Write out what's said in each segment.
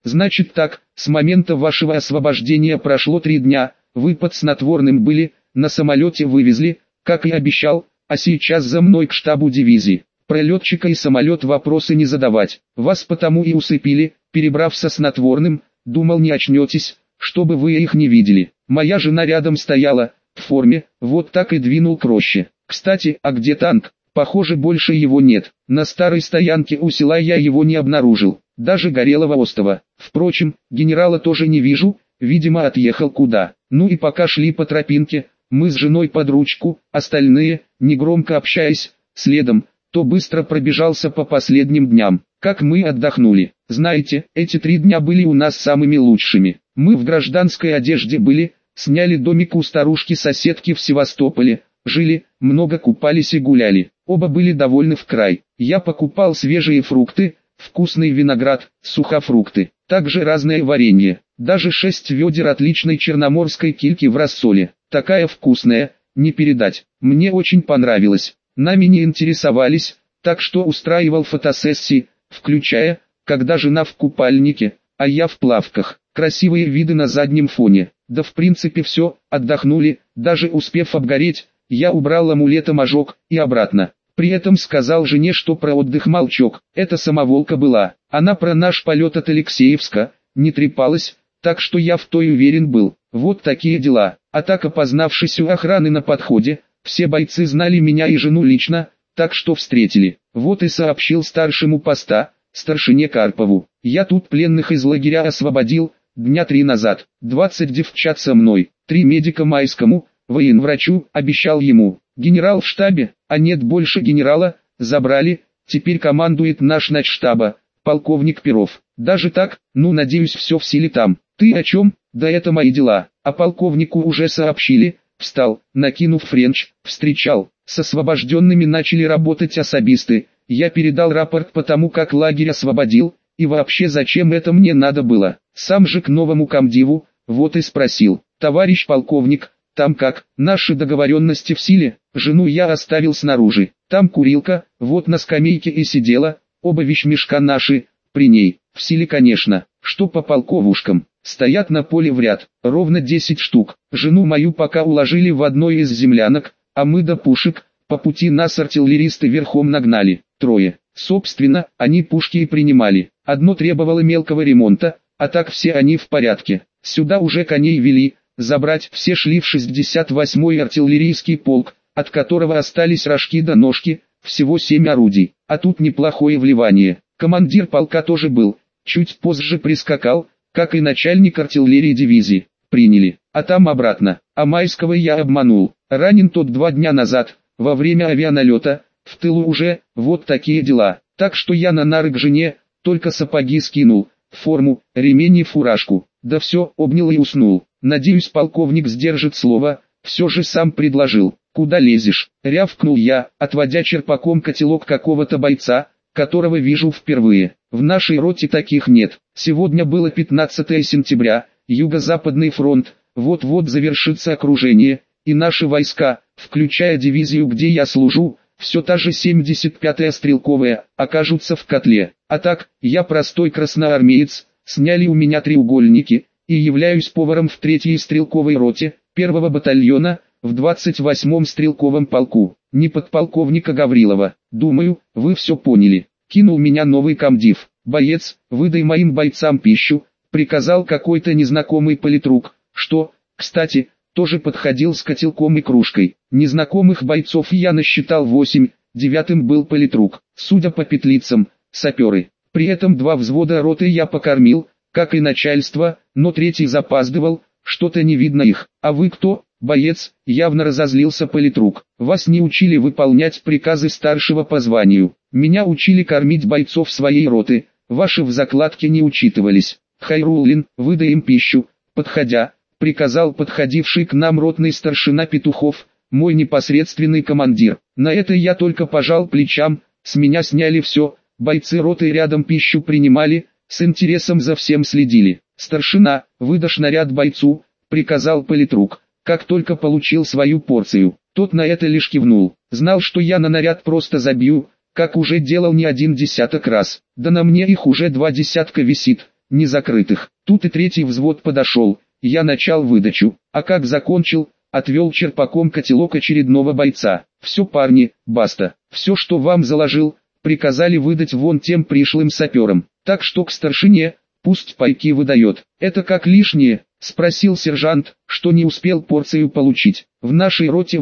Значит так, с момента вашего освобождения прошло 3 дня, вы под снотворным были, на самолете вывезли, как и обещал, а сейчас за мной к штабу дивизии. Про летчика и самолет вопросы не задавать, вас потому и усыпили, перебрав со снотворным, думал не очнетесь, чтобы вы их не видели. Моя жена рядом стояла, в форме, вот так и двинул к роще. Кстати, а где танк? Похоже, больше его нет. На старой стоянке у села я его не обнаружил, даже горелого остова. Впрочем, генерала тоже не вижу, видимо отъехал куда. Ну и пока шли по тропинке, мы с женой под ручку, остальные, негромко общаясь, следом, то быстро пробежался по последним дням. Как мы отдохнули. Знаете, эти 3 дня были у нас самыми лучшими. Мы в гражданской одежде были, сняли домик у старушки-соседки в Севастополе, жили, много купались и гуляли. Оба были довольны в край. Я покупал свежие фрукты, вкусный виноград, сухофрукты, также разное варенье. Даже 6 ведер отличной черноморской кильки в рассоле. Такая вкусная, не передать. Мне очень понравилось. Нами не интересовались, так что устраивал фотосессии, включая, когда жена в купальнике, а я в плавках. Красивые виды на заднем фоне. Да в принципе все, отдохнули, даже успев обгореть, я убрал амулетом ожог и обратно. При этом сказал жене, что про отдых молчок, это самоволка была. Она про наш полет от Алексеевска не трепалась, так что я в той уверен был. Вот такие дела. А так, опознавшись у охраны на подходе, все бойцы знали меня и жену лично, так что встретили. Вот и сообщил старшему поста, старшине Карпову. Я тут пленных из лагеря освободил, дня 3 назад. 20 девчат со мной, 3 медика Майскому, военврачу, обещал ему. Генерал в штабе, а нет больше генерала, забрали, теперь командует наш начштаба, полковник Перов. Даже так, ну надеюсь все в силе там. Ты о чем? Да это мои дела. А полковнику уже сообщили. Встал, накинув френч, встречал. С освобожденными начали работать особисты. Я передал рапорт по тому, как лагерь освободил, и вообще зачем это мне надо было. Сам же к новому комдиву, вот и спросил. Товарищ полковник, там как, наши договоренности в силе? Жену я оставил снаружи. Там курилка, вот на скамейке и сидела, оба вещмешка наши, при ней. В силе, конечно. Что по полковушкам? Стоят на поле в ряд, ровно 10 штук. Жену мою пока уложили в одной из землянок, а мы до пушек, по пути нас артиллеристы верхом нагнали. 3. Собственно, они пушки и принимали. Одно требовало мелкого ремонта, а так все они в порядке. Сюда уже коней вели, забрать все шли в 68-й артиллерийский полк, от которого остались рожки до ножки, всего 7 орудий. А тут неплохое вливание. Командир полка тоже был, чуть позже прискакал, как и начальник артиллерии дивизии. Приняли, а там обратно. А Майского я обманул. Ранен тот 2 дня назад, во время авианалета, в тылу уже, вот такие дела. Так что я на нары к жене, только сапоги скинул, форму, ремень и фуражку. Да все, обнял и уснул. Надеюсь, полковник сдержит слово, все же сам предложил. Куда лезешь? Рявкнул я, отводя черпаком котелок какого-то бойца, которого вижу впервые. В нашей роте таких нет. Сегодня было 15 сентября, Юго-Западный фронт, вот-вот завершится окружение, и наши войска, включая дивизию, где я служу, все та же 75-я стрелковая, окажутся в котле. А так, я простой красноармеец, сняли у меня треугольники, и являюсь поваром в 3-й стрелковой роте, 1-го батальона, в 28-м стрелковом полку, не подполковника Гаврилова. Думаю, вы все поняли. Кинул меня новый комдив. Боец, выдай моим бойцам пищу, приказал какой-то незнакомый политрук, что, кстати, тоже подходил с котелком и кружкой. Незнакомых бойцов я насчитал 8, 9-м был политрук, судя по петлицам, саперы. При этом 2 взвода роты я покормил, как и начальство, но 3-й запаздывал, что-то не видно их. А вы кто? Боец, явно разозлился политрук. Вас не учили выполнять приказы старшего по званию. Меня учили кормить бойцов своей роты, ваши в закладке не учитывались. Хайруллин, выдай им пищу. Подходя, приказал подходивший к нам ротный старшина Петухов, мой непосредственный командир. На это я только пожал плечам, с меня сняли все, бойцы роты рядом пищу принимали, с интересом за всем следили. Старшина, выдашь наряд бойцу, приказал политрук. Как только получил свою порцию, тот на это лишь кивнул. Знал, что я на наряд просто забью, как уже делал не 1 десяток раз. Да на мне их уже 2 десятка висит, незакрытых. Тут и третий взвод подошел, я начал выдачу, а как закончил, отвел черпаком котелок очередного бойца. Все, парни, баста, все, что вам заложил, приказали выдать вон тем пришлым саперам. Так что к старшине, пусть пайки выдает. Это как лишнее? Спросил сержант, что не успел порцию получить. В нашей роте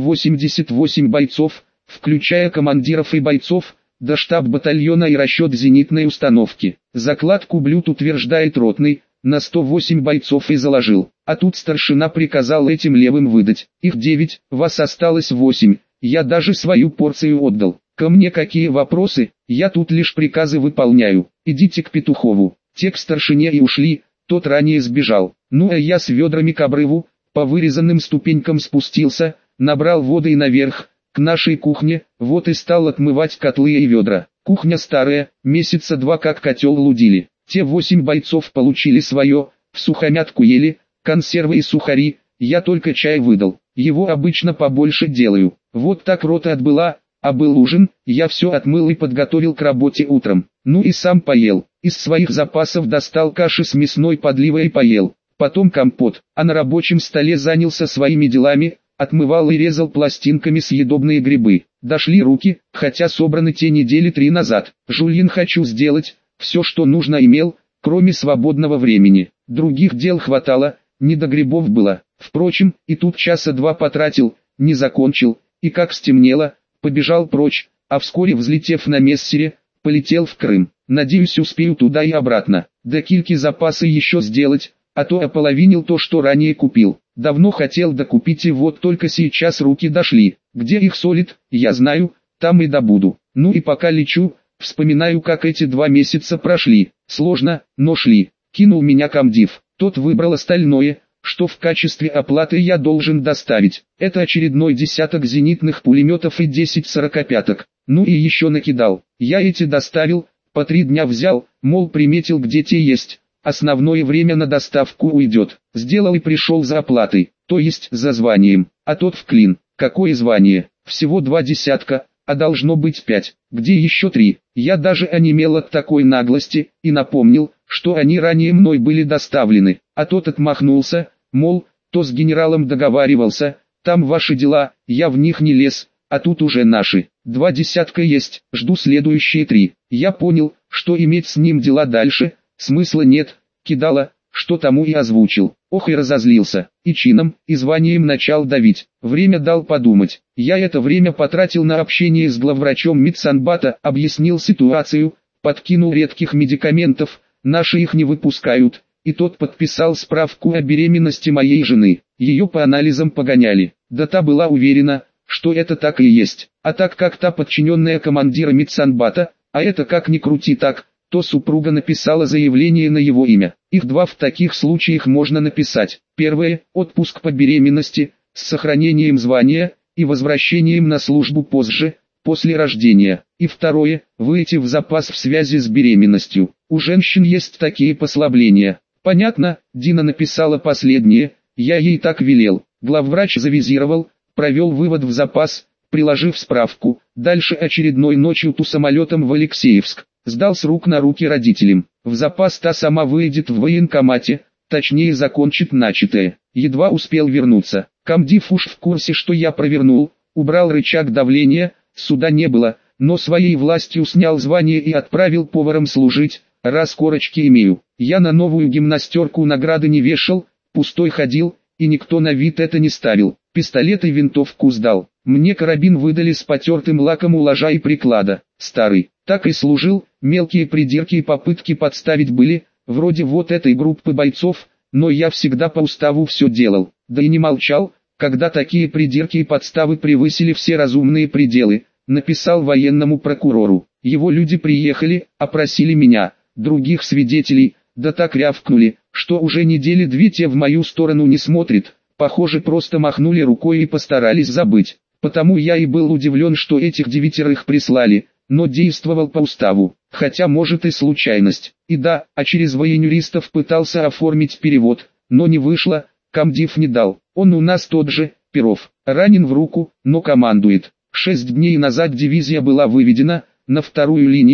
88 бойцов, включая командиров и бойцов, до штаб батальона и расчет зенитной установки. Закладку блюд утверждает ротный, на 108 бойцов и заложил. А тут старшина приказал этим левым выдать. Их 9, вас осталось 8, я даже свою порцию отдал. Ко мне какие вопросы, я тут лишь приказы выполняю. Идите к Петухову. Те к старшине и ушли, тот ранее сбежал. Ну а я с ведрами к обрыву, по вырезанным ступенькам спустился, набрал воды и наверх, к нашей кухне, вот и стал отмывать котлы и ведра. Кухня старая, месяца 2 как котел лудили. Те 8 бойцов получили свое, всухомятку ели, консервы и сухари, я только чай выдал. Его обычно побольше делаю. Вот так рота отбыла, а был ужин, я все отмыл и подготовил к работе утром. Ну и сам поел. Из своих запасов достал каши с мясной подливой и поел. Потом компот, а на рабочем столе занялся своими делами, отмывал и резал пластинками съедобные грибы. Дошли руки, хотя собраны те недели 3 назад. Жульен хочу сделать, все что нужно имел, кроме свободного времени. Других дел хватало, не до грибов было. Впрочем, и тут часа 2 потратил, не закончил, и как стемнело, побежал прочь, а вскоре взлетев на мессере, полетел в Крым. Надеюсь успею туда и обратно. До кильки запасы еще сделать, а то ополовинил то, что ранее купил. Давно хотел докупить и вот только сейчас руки дошли. Где их солит, я знаю, там и добуду. Ну и пока лечу, вспоминаю как эти 2 месяца прошли. Сложно, но шли. Кинул меня комдив. Тот выбрал остальное, что в качестве оплаты я должен доставить. Это очередной десяток зенитных пулеметов и 10 сорокопяток. Ну и еще накидал. Я эти доставил, по 3 дня взял, мол приметил где те есть. Основное время на доставку уйдет. Сделал и пришел за оплатой, то есть за званием. А тот в клин. Какое звание? Всего 2 десятка, а должно быть 5. Где еще 3? Я даже онемел от такой наглости, и напомнил, что они ранее мной были доставлены. А тот отмахнулся, мол, то с генералом договаривался, там ваши дела, я в них не лез, а тут уже наши. 2 десятка есть, жду следующие 3. Я понял, что иметь с ним дела дальше, смысла нет, кидала, что тому и озвучил. Ох и разозлился, и чином, и званием начал давить. Время дал подумать. Я это время потратил на общение с главврачом медсанбата, объяснил ситуацию, подкинул редких медикаментов, наши их не выпускают, и тот подписал справку о беременности моей жены. Ее по анализам погоняли. Да та была уверена, что это так и есть. А так как та подчиненная командира медсанбата, а это как ни крути так, то супруга написала заявление на его имя. Их 2 в таких случаях можно написать. Первое – отпуск по беременности, с сохранением звания, и возвращением на службу позже, после рождения. И второе – выйти в запас в связи с беременностью. У женщин есть такие послабления. Понятно, Дина написала последнее, я ей так велел. Главврач завизировал, провел вывод в запас, приложив справку. Дальше очередной ночью ту самолетом в Алексеевск. Сдал с рук на руки родителям. В запас та сама выйдет в военкомате, точнее закончит начатое. Едва успел вернуться. Комдив уж в курсе, что я провернул, убрал рычаг давления, суда не было, но своей властью снял звание и отправил поваром служить, раз корочки имею. Я на новую гимнастерку награды не вешал, пустой ходил, и никто на вид это не ставил. Пистолет и винтовку сдал. Мне карабин выдали с потертым лаком у ложа и приклада. Старый. Так и служил, мелкие придирки и попытки подставить были, вроде вот этой группы бойцов, но я всегда по уставу все делал. Да и не молчал, когда такие придирки и подставы превысили все разумные пределы. Написал военному прокурору. Его люди приехали, опросили меня, других свидетелей, да так рявкнули, что уже недели 2 те в мою сторону не смотрят. Похоже, просто махнули рукой и постарались забыть. Потому я и был удивлен, что этих 9 прислали, но действовал по уставу, хотя может и случайность. И да, а через военюристов пытался оформить перевод, но не вышло, комдив не дал. Он у нас тот же, Перов, ранен в руку, но командует. 6 дней назад дивизия была выведена на 2-ю линию,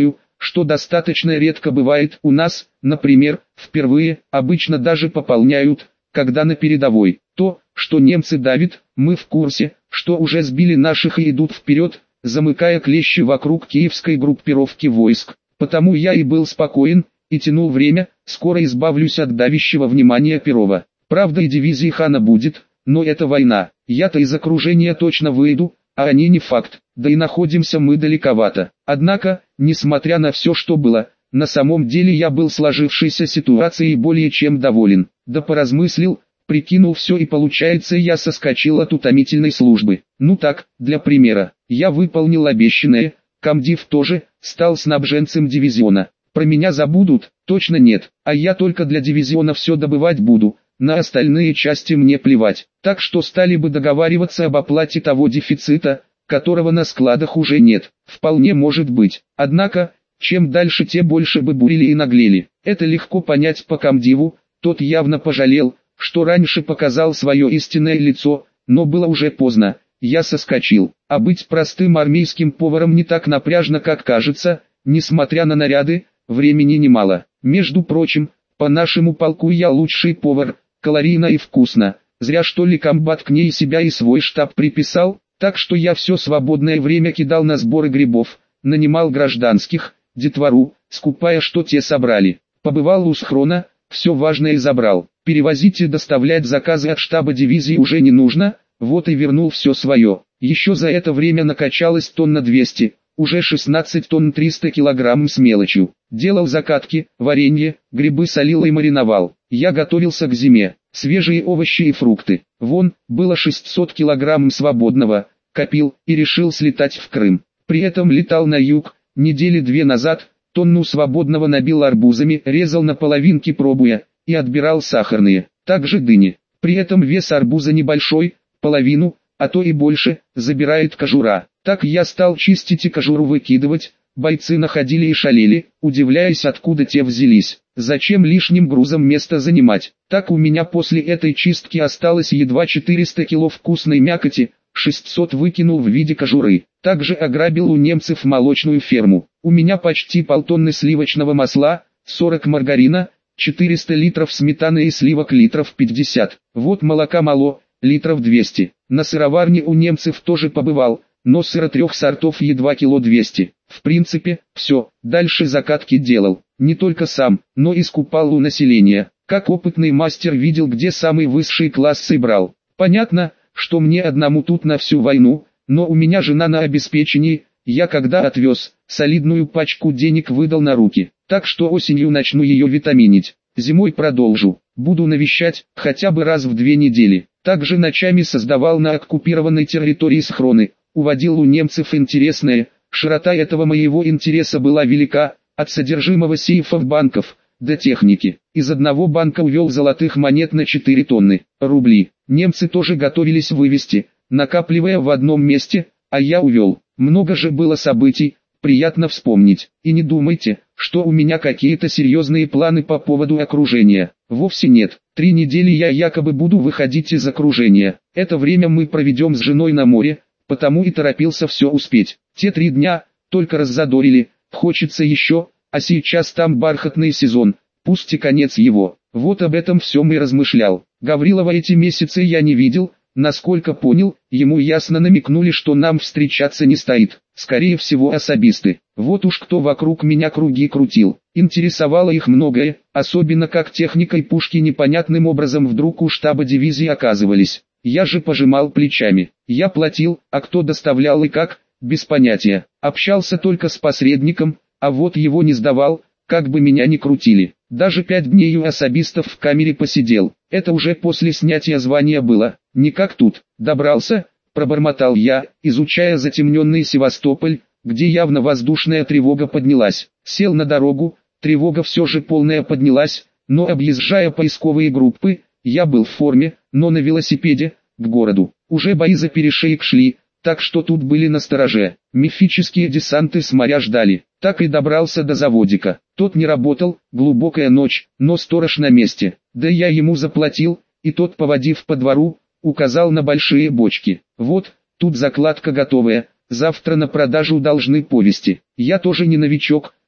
что достаточно редко бывает у нас, например, впервые, обычно даже пополняют, когда на передовой. То, что немцы давят, мы в курсе, что уже сбили наших и идут вперед, замыкая клещи вокруг киевской группировки войск. Потому я и был спокоен, и тянул время, скоро избавлюсь от давящего внимания Перова. Правда и дивизии Хана будет, но это война, я-то из окружения точно выйду, а они не факт, да и находимся мы далековато. Однако, несмотря на все, что было, на самом деле я был сложившейся ситуацией более чем доволен. Да поразмыслил, прикинул все и получается я соскочил от утомительной службы. Ну так, для примера, я выполнил обещанное, комдив тоже, стал снабженцем дивизиона. Про меня забудут? Точно нет, а я только для дивизиона все добывать буду. На остальные части мне плевать, так что стали бы договариваться об оплате того дефицита, которого на складах уже нет. Вполне может быть. Однако, чем дальше, тем больше бы бурили и наглели. Это легко понять по комдиву, тот явно пожалел, что раньше показал свое истинное лицо, но было уже поздно, я соскочил. А быть простым армейским поваром не так напряжно, как кажется, несмотря на наряды, времени немало. Между прочим, по нашему полку я лучший повар. Калорийно и вкусно. Зря что ли комбат к ней себя и свой штаб приписал, так что я все свободное время кидал на сборы грибов, нанимал гражданских, детвору, скупая, что те собрали. Побывал у схрона, все важное забрал. Перевозить и доставлять заказы от штаба дивизии уже не нужно, вот и вернул все свое. Еще за это время накачалось тонна 200, уже 16 тонн 300 килограмм с мелочью. Делал закатки, варенье, грибы солил и мариновал. Я готовился к зиме. Свежие овощи и фрукты. Вон, было 600 килограмм свободного, копил и решил слетать в Крым. При этом летал на юг, недели 2 назад, тонну свободного набил арбузами, резал на половинки пробуя, и отбирал сахарные, также дыни. При этом вес арбуза небольшой, половину, а то и больше, забирает кожура. Так я стал чистить и кожуру выкидывать. Бойцы находили и шалели, удивляясь, откуда те взялись. Зачем лишним грузом место занимать? Так у меня после этой чистки осталось едва 400 кило вкусной мякоти, 600 выкинул в виде кожуры. Также ограбил у немцев молочную ферму. У меня почти полтонны сливочного масла, 40 маргарина, 400 литров сметаны и сливок литров 50. Вот молока мало, литров 200. На сыроварне у немцев тоже побывал, но сыра 3 сортов едва кило 200. В принципе, все, дальше закатки делал, не только сам, но и скупал у населения. Как опытный мастер видел, где самый высший класс брал. Понятно, что мне одному тут на всю войну, но у меня жена на обеспечении, я когда отвез, солидную пачку денег выдал на руки. Так что осенью начну ее витаминить, зимой продолжу, буду навещать, хотя бы раз в 2 недели. Также ночами создавал на оккупированной территории схроны, уводил у немцев интересное. Широта этого моего интереса была велика, от содержимого сейфов банков, до техники. Из одного банка увел золотых монет на 4 тонны, рубли. Немцы тоже готовились вывести, накапливая в одном месте, а я увел. Много же было событий, приятно вспомнить. И не думайте, что у меня какие-то серьезные планы по поводу окружения. Вовсе нет. 3 недели я якобы буду выходить из окружения. Это время мы проведем с женой на море, потому и торопился все успеть. Те 3 дня, только раззадорили, хочется еще, а сейчас там бархатный сезон, пусть и конец его. Вот об этом всем и размышлял. Гаврилова эти месяцы я не видел, насколько понял, ему ясно намекнули, что нам встречаться не стоит. Скорее всего особисты. Вот уж кто вокруг меня круги крутил. Интересовало их многое, особенно как техника и пушки непонятным образом вдруг у штаба дивизии оказывались. Я же пожимал плечами. Я платил, а кто доставлял и как, без понятия. Общался только с посредником, а вот его не сдавал, как бы меня ни крутили. Даже 5 дней у особистов в камере посидел. Это уже после снятия звания было. Не как тут. Добрался, пробормотал я, изучая затемненный Севастополь, где явно воздушная тревога поднялась. Сел на дорогу, тревога все же полная поднялась, но объезжая поисковые группы, я был в форме, но на велосипеде, к городу. Уже бои за перешеек шли, так что тут были настороже. Мифические десанты с моря ждали. Так и добрался до заводика. Тот не работал, глубокая ночь, но сторож на месте. Да я ему заплатил, и тот, поводив по двору, указал на большие бочки. Вот, тут закладка готовая, завтра на продажу должны повезти. Я тоже не новичок,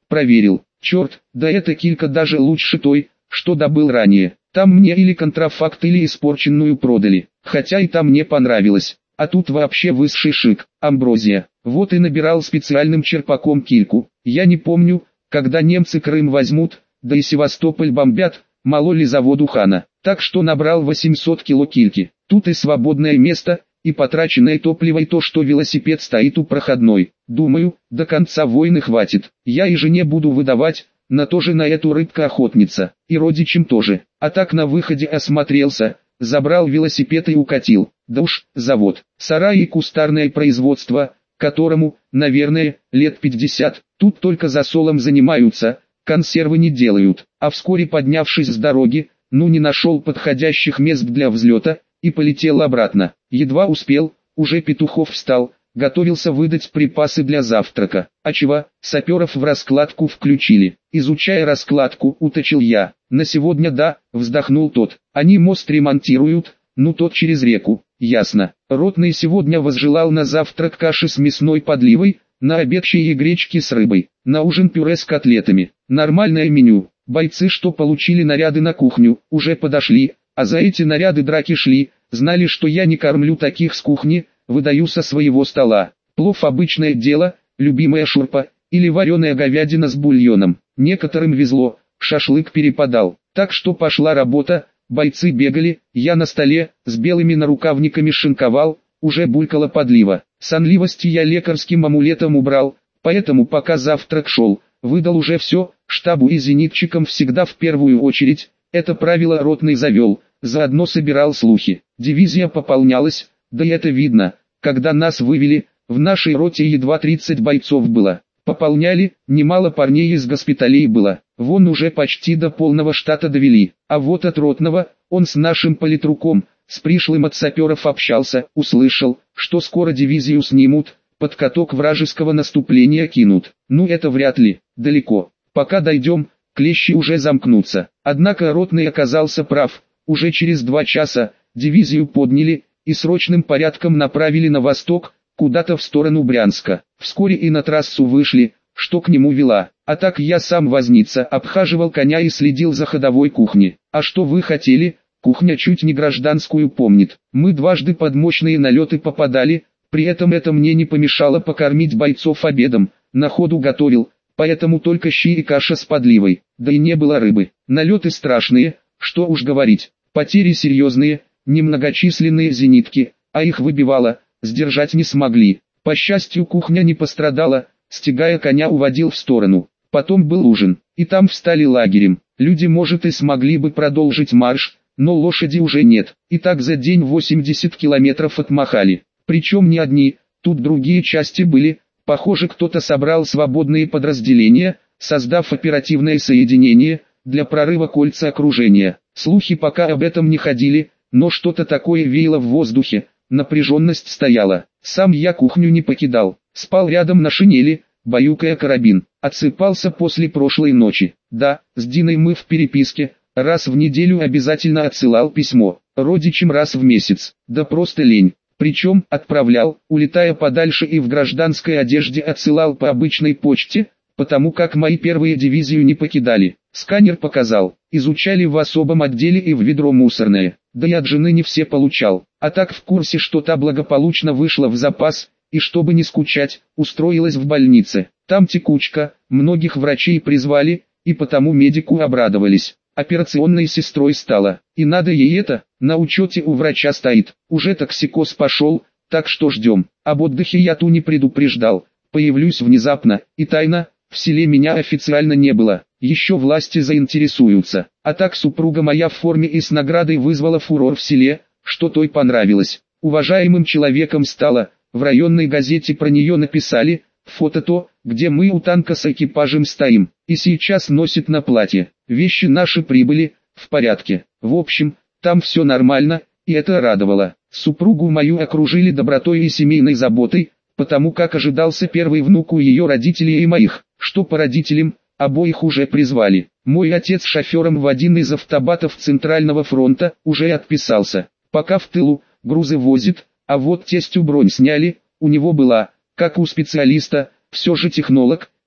проверил. Черт, да эта килька даже лучше той, что добыл ранее. Там мне или контрафакт, или испорченную продали, хотя и там мне понравилось. А тут вообще высший шик, амброзия. Вот и набирал специальным черпаком кильку. Я не помню, когда немцы Крым возьмут, да и Севастополь бомбят, мало ли заводу Хана. Так что набрал 800 кило кильки. Тут и свободное место, и потраченное топливо, и то, что велосипед стоит у проходной. Думаю, до конца войны хватит. Я и жене буду выдавать, на то же на эту рыбка-охотница, и родичам тоже. А так на выходе осмотрелся, забрал велосипед и укатил. Да уж, завод, сарай и кустарное производство, которому, наверное, лет 50, тут только засолом занимаются, консервы не делают. А вскоре, поднявшись с дороги, не нашел подходящих мест для взлета, и полетел обратно. Едва успел, уже Петухов встал, готовился выдать припасы для завтрака. А чего, саперов в раскладку включили. Изучая раскладку, уточил я. На сегодня да, вздохнул тот. Они мост ремонтируют, тот через реку. Ясно. Ротный сегодня возжелал на завтрак каши с мясной подливой, на обед чаи и гречки с рыбой, на ужин пюре с котлетами. Нормальное меню. Бойцы, что получили наряды на кухню, уже подошли, а за эти наряды драки шли, знали, что я не кормлю таких с кухни, выдаю со своего стола. Плов обычное дело, любимая шурпа, или вареная говядина с бульоном. Некоторым везло, шашлык перепадал. Так что пошла работа, бойцы бегали, я на столе, с белыми нарукавниками шинковал, уже булькала подлива. Сонливость я лекарским амулетом убрал, поэтому пока завтрак шел, выдал уже все, штабу и зенитчикам всегда в первую очередь. Это правило ротный завел, заодно собирал слухи. Дивизия пополнялась, да и это видно, когда нас вывели, в нашей роте едва 30 бойцов было. Пополняли, немало парней из госпиталей было, вон уже почти до полного штата довели. А вот от ротного, он с нашим политруком, с пришлым от саперов общался, услышал, что скоро дивизию снимут, под каток вражеского наступления кинут. Это вряд ли, далеко. Пока дойдем, клещи уже замкнутся. Однако ротный оказался прав, уже через 2 часа, дивизию подняли, и срочным порядком направили на восток, куда-то в сторону Брянска. Вскоре и на трассу вышли, что к нему вела. А так я сам возница, обхаживал коня и следил за ходовой кухней. А что вы хотели? Кухня чуть не гражданскую помнит. Мы дважды под мощные налеты попадали, при этом это мне не помешало покормить бойцов обедом, на ходу готовил, поэтому только щи и каша с подливой, да и не было рыбы. Налеты страшные, что уж говорить, потери серьезные, немногочисленные зенитки, а их выбивало, сдержать не смогли. По счастью, кухня не пострадала, стягая коня уводил в сторону. Потом был ужин, и там встали лагерем. Люди, может, и смогли бы продолжить марш, но лошади уже нет. И так за день 80 километров отмахали. Причем не одни, тут другие части были. Похоже, кто-то собрал свободные подразделения, создав оперативное соединение для прорыва кольца окружения. Слухи пока об этом не ходили, но что-то такое веяло в воздухе, напряженность стояла. Сам я кухню не покидал, спал рядом на шинели, баюкая карабин. Отсыпался после прошлой ночи. Да, с Диной мы в переписке, раз в неделю обязательно отсылал письмо, родичам раз в месяц, да просто лень. Причем, отправлял, улетая подальше, и в гражданской одежде отсылал по обычной почте, потому как мои первые дивизию не покидали. Сканер показал, изучали в особом отделе и в ведро мусорное, да и от жены не все получал. А так в курсе, что та благополучно вышла в запас, и чтобы не скучать, устроилась в больнице. Там текучка, многих врачей призвали, и потому медику обрадовались. Операционной сестрой стала, и надо ей это, на учете у врача стоит. Уже токсикоз пошел, так что ждем. Об отдыхе я ту не предупреждал, появлюсь внезапно, и тайно, в селе меня официально не было. Еще власти заинтересуются. А так супруга моя в форме и с наградой вызвала фурор в селе, что той понравилось. Уважаемым человеком стала, в районной газете про нее написали, фото то, где мы у танка с экипажем стоим, и сейчас носит на платье. Вещи наши прибыли, в порядке. В общем, там все нормально, и это радовало. Супругу мою окружили добротой и семейной заботой, потому как ожидался первый внук у ее родителей и моих, что по родителям, обоих уже призвали. Мой отец шофером в один из автобатов Центрального фронта, уже отписался. Пока в тылу, грузы возит, а вот тестю бронь сняли, у него была, как у специалиста, все же технолог,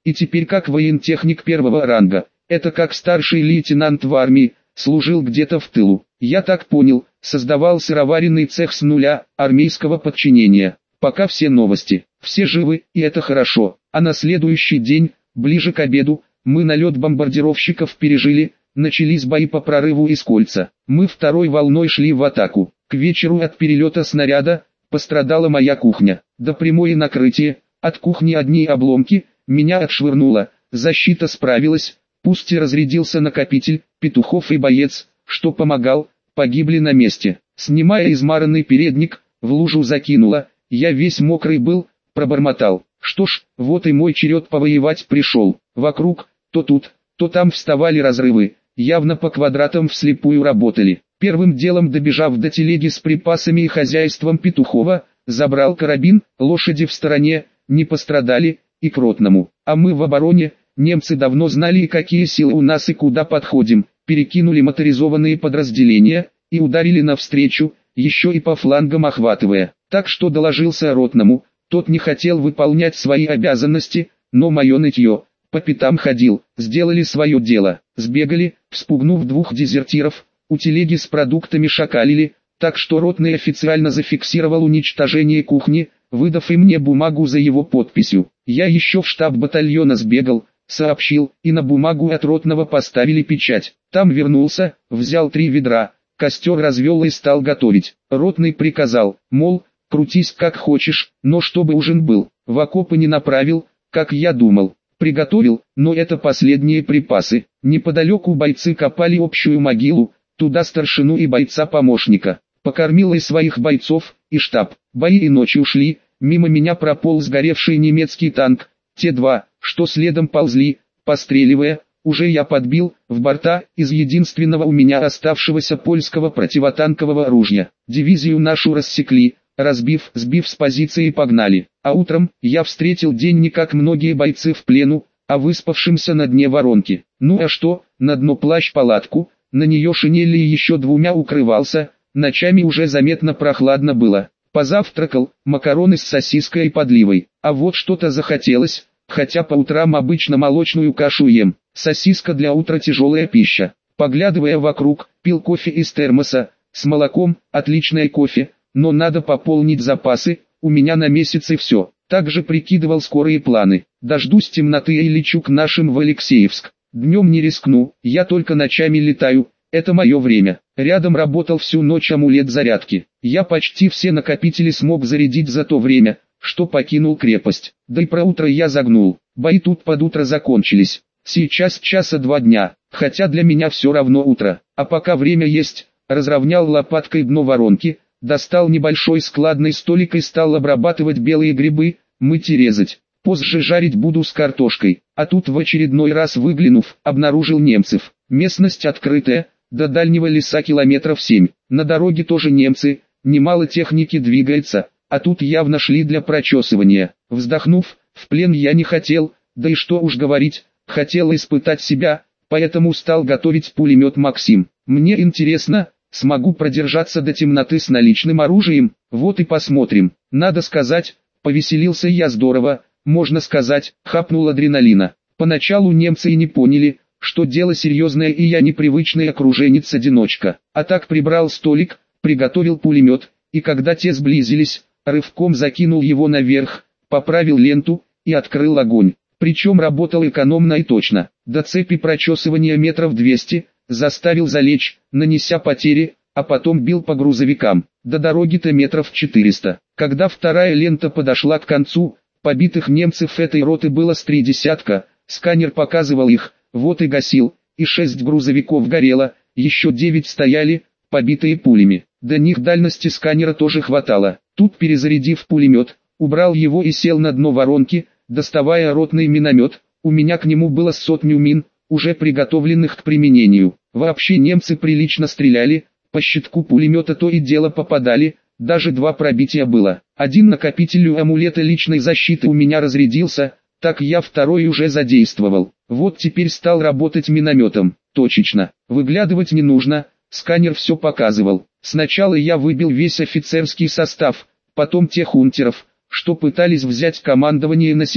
и теперь как воентехник первого ранга. Это как старший лейтенант в армии, служил где-то в тылу. Я так понял, создавал сыроваренный цех с нуля, армейского подчинения. Пока все новости, все живы, и это хорошо. А на следующий день, ближе к обеду, мы налет бомбардировщиков пережили, начались бои по прорыву из кольца. Мы второй волной шли в атаку. К вечеру от перелета снаряда пострадала моя кухня. До прямое накрытие, от кухни одни обломки, меня отшвырнуло. Защита справилась, пусть и разрядился накопитель, Петухов и боец, что помогал, погибли на месте. Снимая измаранный передник, в лужу закинуло, я весь мокрый был, пробормотал. Что ж, вот и мой черед повоевать пришел. Вокруг, то тут, то там вставали разрывы, явно по квадратам вслепую работали. Первым делом, добежав до телеги с припасами и хозяйством Петухова, забрал карабин, лошади в стороне, не пострадали, и к ротному. А мы в обороне, немцы давно знали, какие силы у нас и куда подходим, перекинули моторизованные подразделения, и ударили навстречу, еще и по флангам охватывая. Так что доложился ротному, тот не хотел выполнять свои обязанности, но мое нытье, по пятам ходил, сделали свое дело, сбегали, вспугнув 2 дезертиров, у телеги с продуктами шакалили, так что ротный официально зафиксировал уничтожение кухни, выдав и мне бумагу за его подписью. Я еще в штаб батальона сбегал, сообщил, и на бумагу от ротного поставили печать. Там вернулся, взял 3 ведра, костер развел и стал готовить. Ротный приказал, мол, крутись как хочешь, но чтобы ужин был. В окопы не направил, как я думал. Приготовил, но это последние припасы. Неподалеку бойцы копали общую могилу, туда старшину и бойца-помощника. Покормил и своих бойцов, и штаб. Бои и ночью шли, мимо меня прополз сгоревший немецкий танк. Те 2, что следом ползли, постреливая, уже я подбил, в борта, из единственного у меня оставшегося польского противотанкового оружия. Дивизию нашу рассекли, разбив, сбив с позиции, погнали. А утром, я встретил день не как многие бойцы в плену, а выспавшимся на дне воронки. Ну а что, на дно плащ-палатку, на нее шинели и еще 2 укрывался, ночами уже заметно прохладно было. Позавтракал, макароны с сосиской и подливой. А вот что-то захотелось, хотя по утрам обычно молочную кашу ем. Сосиска для утра тяжелая пища. Поглядывая вокруг, пил кофе из термоса, с молоком, отличное кофе, но надо пополнить запасы, у меня на месяц и все. Также прикидывал скорые планы. Дождусь темноты и лечу к нашим в Алексеевск. Днем не рискну, я только ночами летаю, это мое время. Рядом работал всю ночь амулет зарядки. Я почти все накопители смог зарядить за то время, что покинул крепость. Да и про утро я загнул. Бои тут под утро закончились. Сейчас часа 2 дня, хотя для меня все равно утро. А пока время есть, разровнял лопаткой дно воронки, достал небольшой складный столик и стал обрабатывать белые грибы, мыть и резать. Позже жарить буду с картошкой. А тут в очередной раз выглянув, обнаружил немцев. Местность открытая, до дальнего леса километров 7. На дороге тоже немцы, немало техники двигается, а тут явно шли для прочесывания. Вздохнув, в плен я не хотел, да и что уж говорить, хотел испытать себя, поэтому стал готовить пулемет «Максим». Мне интересно, смогу продержаться до темноты с наличным оружием, вот и посмотрим. Надо сказать, повеселился я здорово, можно сказать, хапнул адреналина. Поначалу немцы и не поняли, что дело серьезное и я непривычный окруженец-одиночка. А так прибрал столик, приготовил пулемет, и когда те сблизились, рывком закинул его наверх, поправил ленту и открыл огонь. Причем работал экономно и точно. До цепи прочесывания метров 200, заставил залечь, нанеся потери, а потом бил по грузовикам. До дороги-то метров 400. Когда вторая лента подошла к концу, побитых немцев этой роты было с 3 десятка, сканер показывал их, вот и гасил, и 6 грузовиков горело, еще 9 стояли, побитые пулями. До них дальности сканера тоже хватало. Тут, перезарядив пулемет, убрал его и сел на дно воронки, доставая ротный миномет. У меня к нему было 100 мин, уже приготовленных к применению. Вообще немцы прилично стреляли, по щитку пулемета то и дело попадали, даже 2 пробития было. Один накопитель амулета личной защиты у меня разрядился, так я второй уже задействовал. Вот теперь стал работать минометом, точечно. Выглядывать не нужно, сканер все показывал. Сначала я выбил весь офицерский состав, потом тех унтеров, что пытались взять командование на себя.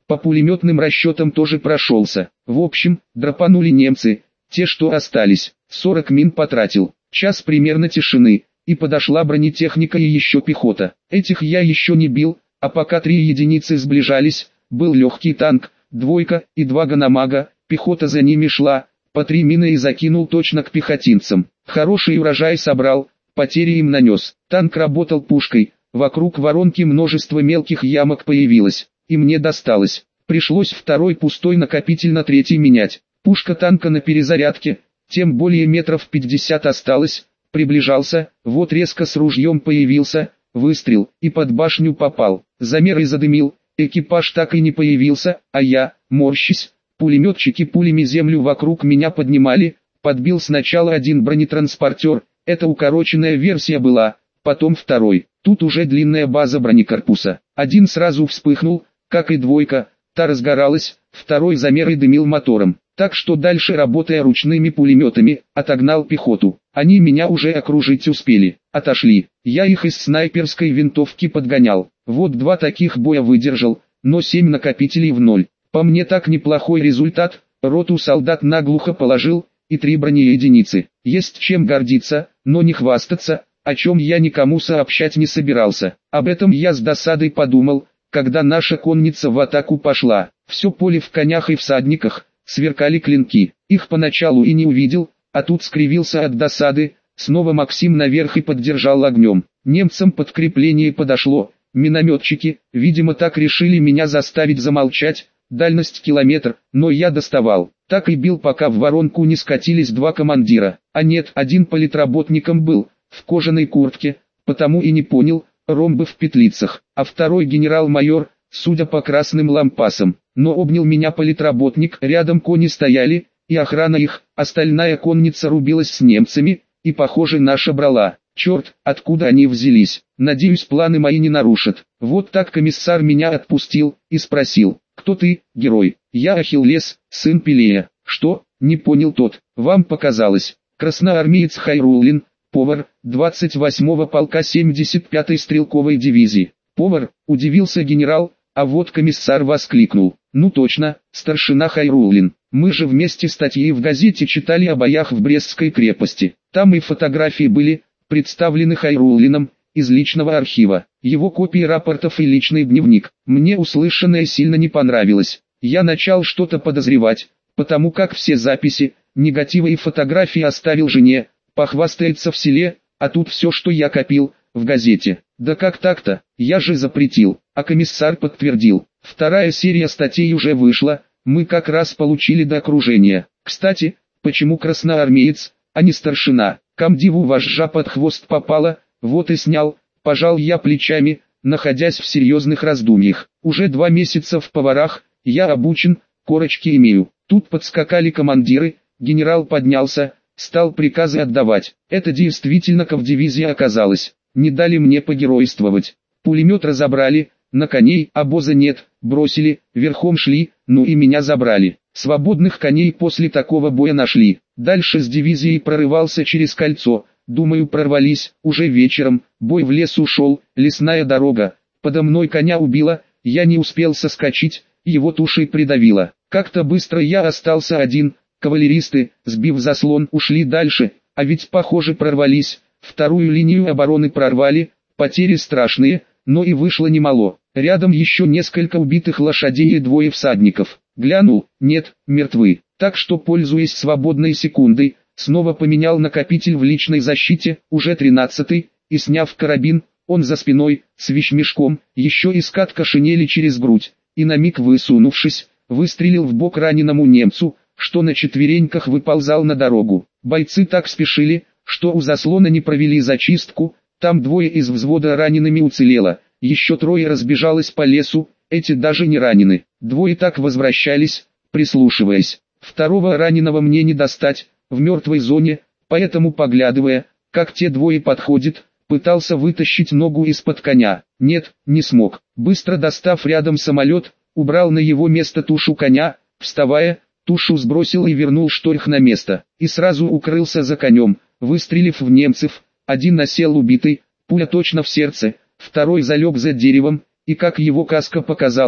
По пулеметным расчетам тоже прошелся. В общем, драпанули немцы, те, что остались. 40 мин потратил. Час примерно тишины, и подошла бронетехника и еще пехота. Этих я еще не бил, а пока 3 единицы сближались, был легкий танк, 2 и 2 ганамага, пехота за ними шла, по 3 мины и закинул точно к пехотинцам. Хороший урожай собрал, потери им нанес. Танк работал пушкой, вокруг воронки множество мелких ямок появилось, и мне досталось. Пришлось второй пустой накопитель на третий менять. Пушка танка на перезарядке, тем более метров 50 осталось, приближался, вот резко с ружьем появился, выстрел, и под башню попал. Замер и задымил, экипаж так и не появился, а я, морщись, пулеметчики пулями землю вокруг меня поднимали, подбил сначала один бронетранспортер, это укороченная версия была, потом второй, тут уже длинная база бронекорпуса. Один сразу вспыхнул, как и 2, та разгоралась, второй замер и дымил мотором. Так что дальше, работая ручными пулеметами, отогнал пехоту. Они меня уже окружить успели. Отошли. Я их из снайперской винтовки подгонял. Вот 2 таких боя выдержал, но 7 накопителей в 0. По мне так неплохой результат. Роту солдат наглухо положил, и 3 бронеединицы. Есть чем гордиться, но не хвастаться, о чем я никому сообщать не собирался. Об этом я с досадой подумал, когда наша конница в атаку пошла. Все поле в конях и всадниках. Сверкали клинки, их поначалу и не увидел, а тут скривился от досады, снова Максим наверх и поддержал огнем. Немцам подкрепление подошло, минометчики, видимо так решили меня заставить замолчать, дальность километр, но я доставал. Так и бил, пока в воронку не скатились 2 командира, а нет, один политработником был, в кожаной куртке, потому и не понял, ромбы в петлицах, а второй генерал-майор, судя по красным лампасам. Но обнял меня политработник, рядом кони стояли, и охрана их, остальная конница рубилась с немцами, и похоже наша брала. Черт, откуда они взялись, надеюсь планы мои не нарушат. Вот так комиссар меня отпустил, и спросил, кто ты, герой? Я Ахиллес, сын Пелея. Что, не понял тот, вам показалось. Красноармеец Хайруллин, повар, 28-го полка 75-й стрелковой дивизии. Повар, удивился генерал, а вот комиссар воскликнул. Ну точно, старшина Хайруллин. Мы же вместе статьи в газете читали о боях в Брестской крепости. Там и фотографии были, представлены Хайруллином, из личного архива. Его копии рапортов и личный дневник. Мне услышанное сильно не понравилось. Я начал что-то подозревать, потому как все записи, негативы и фотографии оставил жене, похвастается в селе, а тут все, что я копил, в газете. Да как так-то, я же запретил, а комиссар подтвердил. 2 серия статей уже вышла, мы как раз получили до окружения. Кстати, почему красноармеец, а не старшина? Комдиву вожжа под хвост попала, вот и снял, пожал я плечами, находясь в серьезных раздумьях. Уже 2 месяца в поварах, я обучен, корочки имею. Тут подскакали командиры, генерал поднялся, стал приказы отдавать. Это действительно ковдивизия оказалась. Не дали мне погеройствовать. Пулемет разобрали, на коней обоза нет, бросили, верхом шли, ну и меня забрали. Свободных коней после такого боя нашли. Дальше с дивизией прорывался через кольцо, думаю прорвались, уже вечером, бой в лес ушел, лесная дорога. Подо мной коня убило, я не успел соскочить, его тушей придавило. Как-то быстро я остался один, кавалеристы, сбив заслон, ушли дальше, а ведь похоже прорвались. 2-ю линию обороны прорвали, потери страшные, но и вышло немало. Рядом еще несколько убитых лошадей и 2 всадников. Глянул, нет, мертвы. Так что, пользуясь свободной секундой, снова поменял накопитель в личной защите, уже 13-й, и сняв карабин, он за спиной, с вещмешком, еще и скатка шинели через грудь, и на миг высунувшись, выстрелил в бок раненому немцу, что на четвереньках выползал на дорогу. Бойцы так спешили, что у заслона не провели зачистку, там 2 из взвода ранеными уцелело, еще 3 разбежалось по лесу, эти даже не ранены. 2 так возвращались, прислушиваясь. 2-го раненого мне не достать, в мертвой зоне, поэтому поглядывая, как те 2 подходят, пытался вытащить ногу из-под коня. Нет, не смог. Быстро достав рядом самолет, убрал на его место тушу коня, вставая, тушу сбросил и вернул шторх на место, и сразу укрылся за конем, выстрелив в немцев. Один осел убитый, пуля точно в сердце, 2 залег за деревом, и как его каска показалась,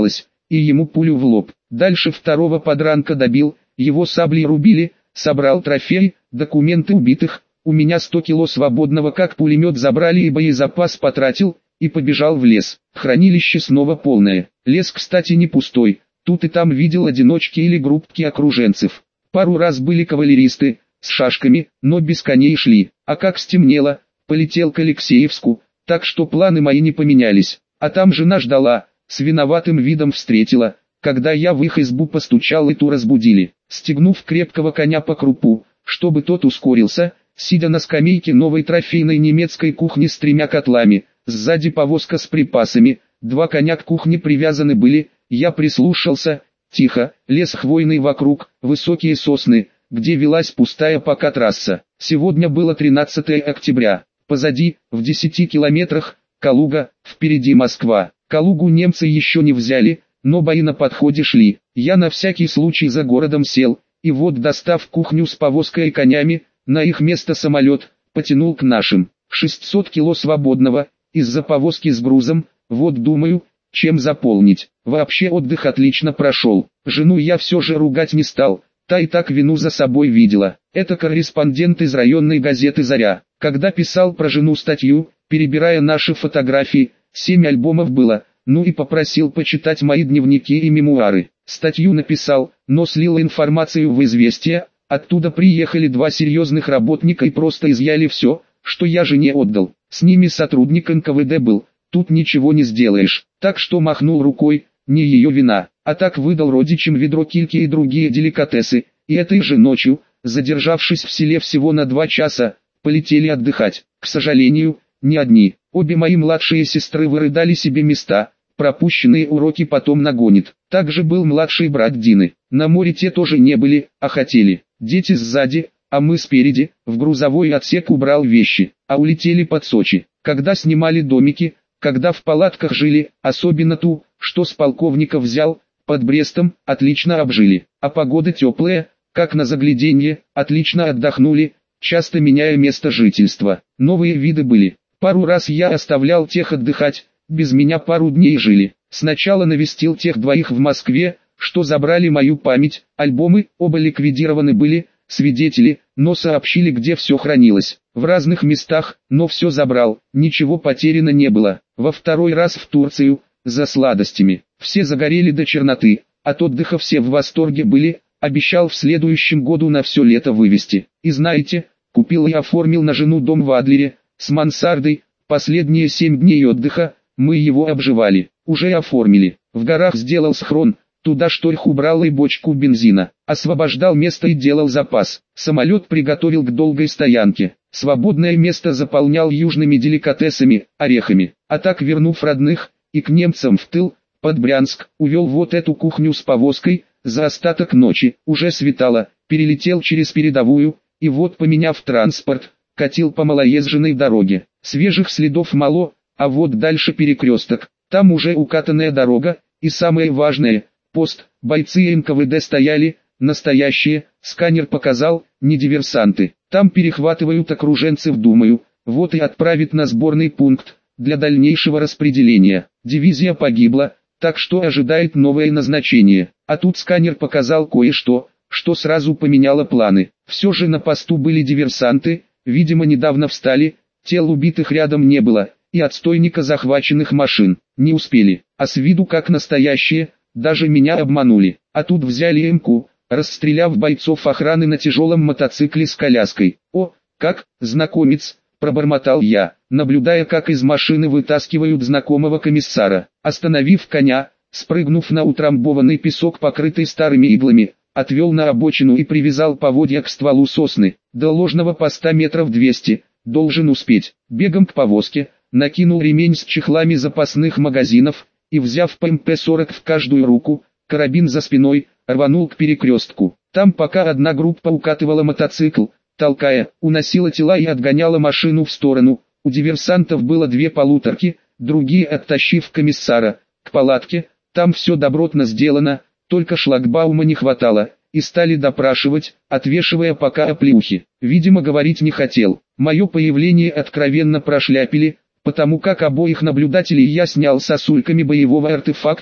и ему пулю в лоб. Дальше второго подранка добил, его саблей рубили, собрал трофей, документы убитых, у меня 100 кило свободного как пулемет забрали и боезапас потратил, и побежал в лес. Хранилище снова полное. Лес, кстати, не пустой, тут и там видел одиночки или группки окруженцев. Пару раз были кавалеристы, с шашками, но без коней шли. А как стемнело, полетел к Алексеевску, так что планы мои не поменялись. А там жена ждала, с виноватым видом встретила, когда я в их избу постучал и ту разбудили. Стегнув крепкого коня по крупу, чтобы тот ускорился, сидя на скамейке новой трофейной немецкой кухни с 3 котлами, сзади повозка с припасами, 2 коня к кухне привязаны были, я прислушался, тихо, лес хвойный вокруг, высокие сосны, где велась пустая пока трасса. Сегодня было 13 октября, позади, в 10 километрах, Калуга, впереди Москва. Калугу немцы еще не взяли, но бои на подходе шли. Я на всякий случай за городом сел, и вот, достав кухню с повозкой и конями, на их место самолет, потянул к нашим. 600 кило свободного, из-за повозки с грузом, вот думаю, чем заполнить. Вообще отдых отлично прошел. Жену я все же ругать не стал, та и так вину за собой видела. Это корреспондент из районной газеты «Заря». Когда писал про жену статью, перебирая наши фотографии, 7 альбомов было, ну и попросил почитать мои дневники и мемуары. Статью написал, но слил информацию в «Известия», оттуда приехали 2 серьезных работника и просто изъяли все, что я жене отдал. С ними сотрудник НКВД был, тут ничего не сделаешь. Так что махнул рукой, не ее вина. А так выдал родичам ведро кильки и другие деликатесы, и этой же ночью, задержавшись в селе всего на 2 часа, полетели отдыхать. К сожалению, не одни. Обе мои младшие сестры вырыдали себе места, пропущенные уроки потом нагонит. Также был младший брат Дины. На море те тоже не были, а хотели. Дети сзади, а мы спереди, в грузовой отсек убрал вещи, а улетели под Сочи. Когда снимали домики, когда в палатках жили, особенно ту, что с полковника взял, под Брестом, отлично обжили. А погода теплая, как на загляденье, отлично отдохнули, часто меняя место жительства. Новые виды были. Пару раз я оставлял тех отдыхать, без меня пару дней жили. Сначала навестил тех 2 в Москве, что забрали мою память, альбомы, оба ликвидированы были, свидетели, но сообщили, где все хранилось. В разных местах, но все забрал, ничего потеряно не было. Во 2-й раз в Турцию, за сладостями. Все загорели до черноты, от отдыха все в восторге были, обещал в следующем году на все лето вывезти. И знаете, купил и оформил на жену дом в Адлере, с мансардой, последние 7 дней отдыха, мы его обживали, уже оформили. В горах сделал схрон, туда шторх убрал и бочку бензина, освобождал место и делал запас. Самолет приготовил к долгой стоянке, свободное место заполнял южными деликатесами, орехами. А так, вернув родных, и к немцам в тыл, под Брянск, увел вот эту кухню с повозкой, за остаток ночи, уже светало, перелетел через передовую, и вот, поменяв транспорт, катил по малоезженной дороге. Свежих следов мало, а вот дальше перекресток, там уже укатанная дорога, и самое важное, пост, бойцы НКВД стояли, настоящие, сканер показал, не диверсанты. Там перехватывают окруженцев, думаю, вот и отправят на сборный пункт, для дальнейшего распределения. Дивизия погибла, так что ожидает новое назначение. А тут сканер показал кое-что, что сразу поменяло планы. Все же на посту были диверсанты, видимо недавно встали, тел убитых рядом не было, и отстойника захваченных машин не успели. А с виду как настоящие, даже меня обманули. А тут взяли МК, расстреляв бойцов охраны на тяжелом мотоцикле с коляской. О, как, знакомец, пробормотал я, наблюдая, как из машины вытаскивают знакомого комиссара. Остановив коня, спрыгнув на утрамбованный песок, покрытый старыми иглами, отвел на обочину и привязал поводья к стволу сосны. До ложного поста метров 200, должен успеть. Бегом к повозке, накинул ремень с чехлами запасных магазинов, и, взяв по МП-40 в каждую руку, карабин за спиной, рванул к перекрестку. Там пока одна группа укатывала мотоцикл, толкая, уносила тела и отгоняла машину в сторону. У диверсантов было 2 полуторки, другие, оттащив комиссара к палатке, там все добротно сделано, только шлагбаума не хватало, и стали допрашивать, отвешивая пока оплеухи. Видимо, говорить не хотел. Мое появление откровенно прошляпили, потому как обоих наблюдателей я снял сосульками боевого артефакта,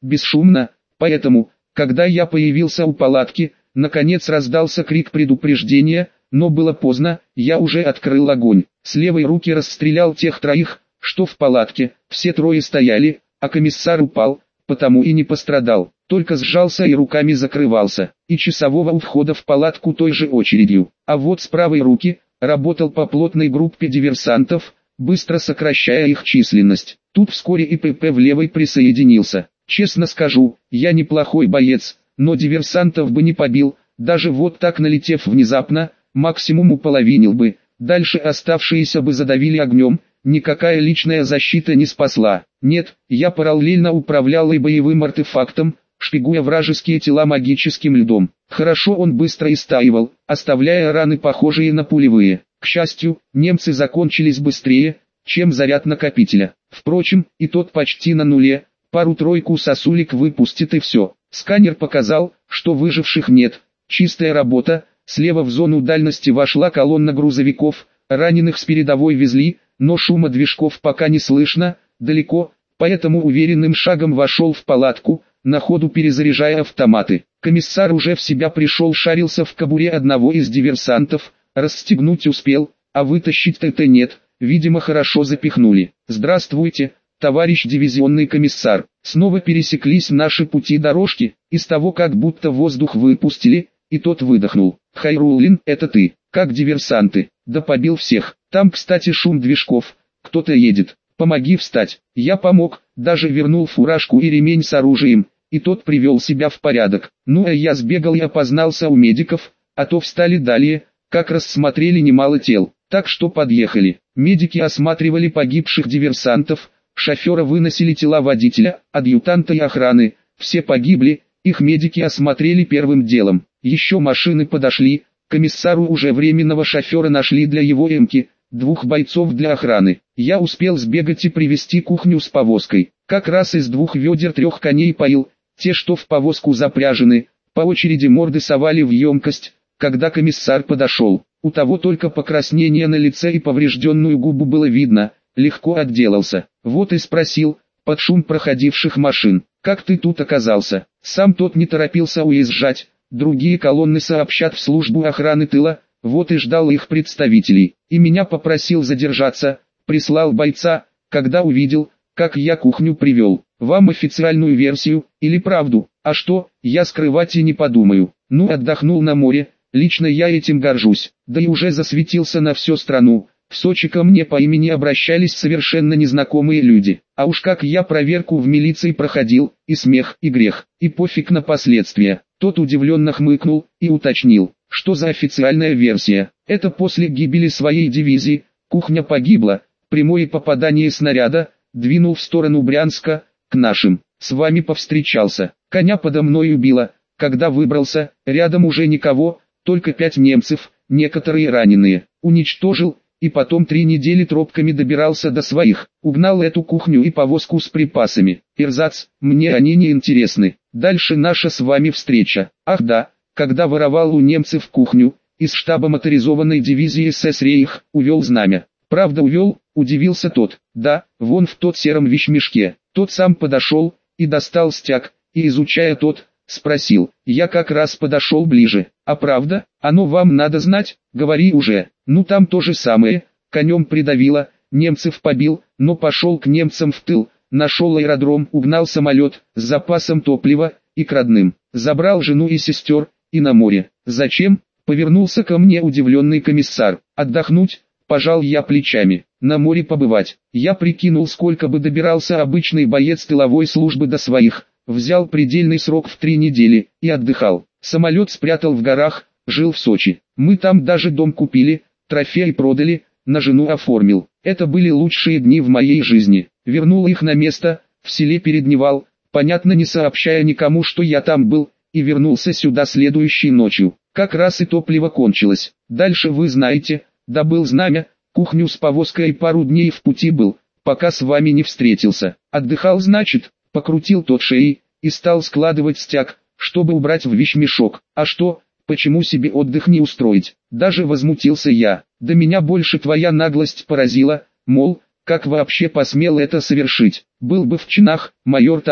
бесшумно, поэтому, когда я появился у палатки, наконец раздался крик предупреждения, но было поздно, я уже открыл огонь. С левой руки расстрелял тех троих, что в палатке, все трое стояли, а комиссар упал, потому и не пострадал, только сжался и руками закрывался, и часового у входа в палатку той же очередью. А вот с правой руки, работал по плотной группе диверсантов, быстро сокращая их численность. Тут вскоре и ПП в левой присоединился. Честно скажу, я неплохой боец, но диверсантов бы не побил, даже вот так налетев внезапно, максимум уполовинил бы, дальше оставшиеся бы задавили огнем, никакая личная защита не спасла. Нет, я параллельно управлял и боевым артефактом, шпигуя вражеские тела магическим льдом. Хорошо он быстро истаивал, оставляя раны похожие на пулевые. К счастью, немцы закончились быстрее, чем заряд накопителя. Впрочем, и тот почти на нуле, пару-тройку сосулек выпустит и все. Сканер показал, что выживших нет, чистая работа. Слева в зону дальности вошла колонна грузовиков, раненых с передовой везли, но шума движков пока не слышно, далеко, поэтому уверенным шагом вошел в палатку, на ходу перезаряжая автоматы. Комиссар уже в себя пришел, шарился в кобуре одного из диверсантов, расстегнуть успел, а вытащить ТТ нет, видимо хорошо запихнули. «Здравствуйте, товарищ дивизионный комиссар». Снова пересеклись наши пути дорожки, из того как будто воздух выпустили, и тот выдохнул. «Хайруллин, это ты, как диверсанты?» «Да побил всех. Там, кстати, шум движков, кто-то едет. Помоги встать». Я помог, даже вернул фуражку и ремень с оружием, и тот привел себя в порядок. Ну а я сбегал и опознался у медиков, а то встали далее, как рассмотрели немало тел. Так что подъехали. Медики осматривали погибших диверсантов, шофера выносили тела водителя, адъютанта и охраны, все погибли, их медики осмотрели первым делом. Еще машины подошли, комиссару уже временного шофера нашли для его эмки, 2 бойцов для охраны. Я успел сбегать и привезти кухню с повозкой. Как раз из 2 ведер 3 коней поил, те, что в повозку запряжены, по очереди морды совали в емкость, когда комиссар подошел. У того только покраснение на лице и поврежденную губу было видно, легко отделался. Вот и спросил, под шум проходивших машин: «Как ты тут оказался?» Сам тот не торопился уезжать, другие колонны сообщат в службу охраны тыла, вот и ждал их представителей. И меня попросил задержаться, прислал бойца, когда увидел, как я кухню привел. Вам официальную версию, или правду? А что, я скрывать и не подумаю. Ну, отдохнул на море, лично я этим горжусь. Да и уже засветился на всю страну. В Сочи ко мне по имени обращались совершенно незнакомые люди. А уж как я проверку в милиции проходил, и смех, и грех, и пофиг на последствия. Тот удивленно хмыкнул и уточнил: что за официальная версия? Это после гибели своей дивизии, кухня погибла, прямое попадание снаряда, двинул в сторону Брянска, к нашим. С вами повстречался, коня подо мной убило, когда выбрался, рядом уже никого, только 5 немцев, некоторые раненые. Уничтожил, и потом 3 недели тропками добирался до своих, угнал эту кухню и повозку с припасами. Ирзац, мне они не интересны. Дальше наша с вами встреча. Ах да, когда воровал у немцев кухню, из штаба моторизованной дивизии СС Рейх, увел знамя. Правда увел, удивился тот. Да, вон в тот сером вещмешке. Тот сам подошел, и достал стяг, и изучая тот, спросил. Я как раз подошел ближе. А правда, оно вам надо знать, говори уже. Ну там то же самое, конем придавило, немцев побил, но пошел к немцам в тыл, нашел аэродром, угнал самолет, с запасом топлива, и к родным. Забрал жену и сестер, и на море. Зачем? Повернулся ко мне удивленный комиссар. Отдохнуть, пожал я плечами. На море побывать. Я прикинул, сколько бы добирался обычный боец тыловой службы до своих. Взял предельный срок в 3 недели, и отдыхал. Самолет спрятал в горах, жил в Сочи. Мы там даже дом купили, трофей продали, на жену оформил. Это были лучшие дни в моей жизни. Вернул их на место, в селе передневал, понятно не сообщая никому, что я там был, и вернулся сюда следующей ночью. Как раз и топливо кончилось. Дальше вы знаете, добыл знамя, кухню с повозкой и пару дней в пути был, пока с вами не встретился. Отдыхал, значит, покрутил тот шеей, и стал складывать стяг, чтобы убрать в вещмешок. А что, почему себе отдых не устроить? Даже возмутился я. Да меня больше твоя наглость поразила, мол, как вообще посмел это совершить? Был бы в чинах, майор там,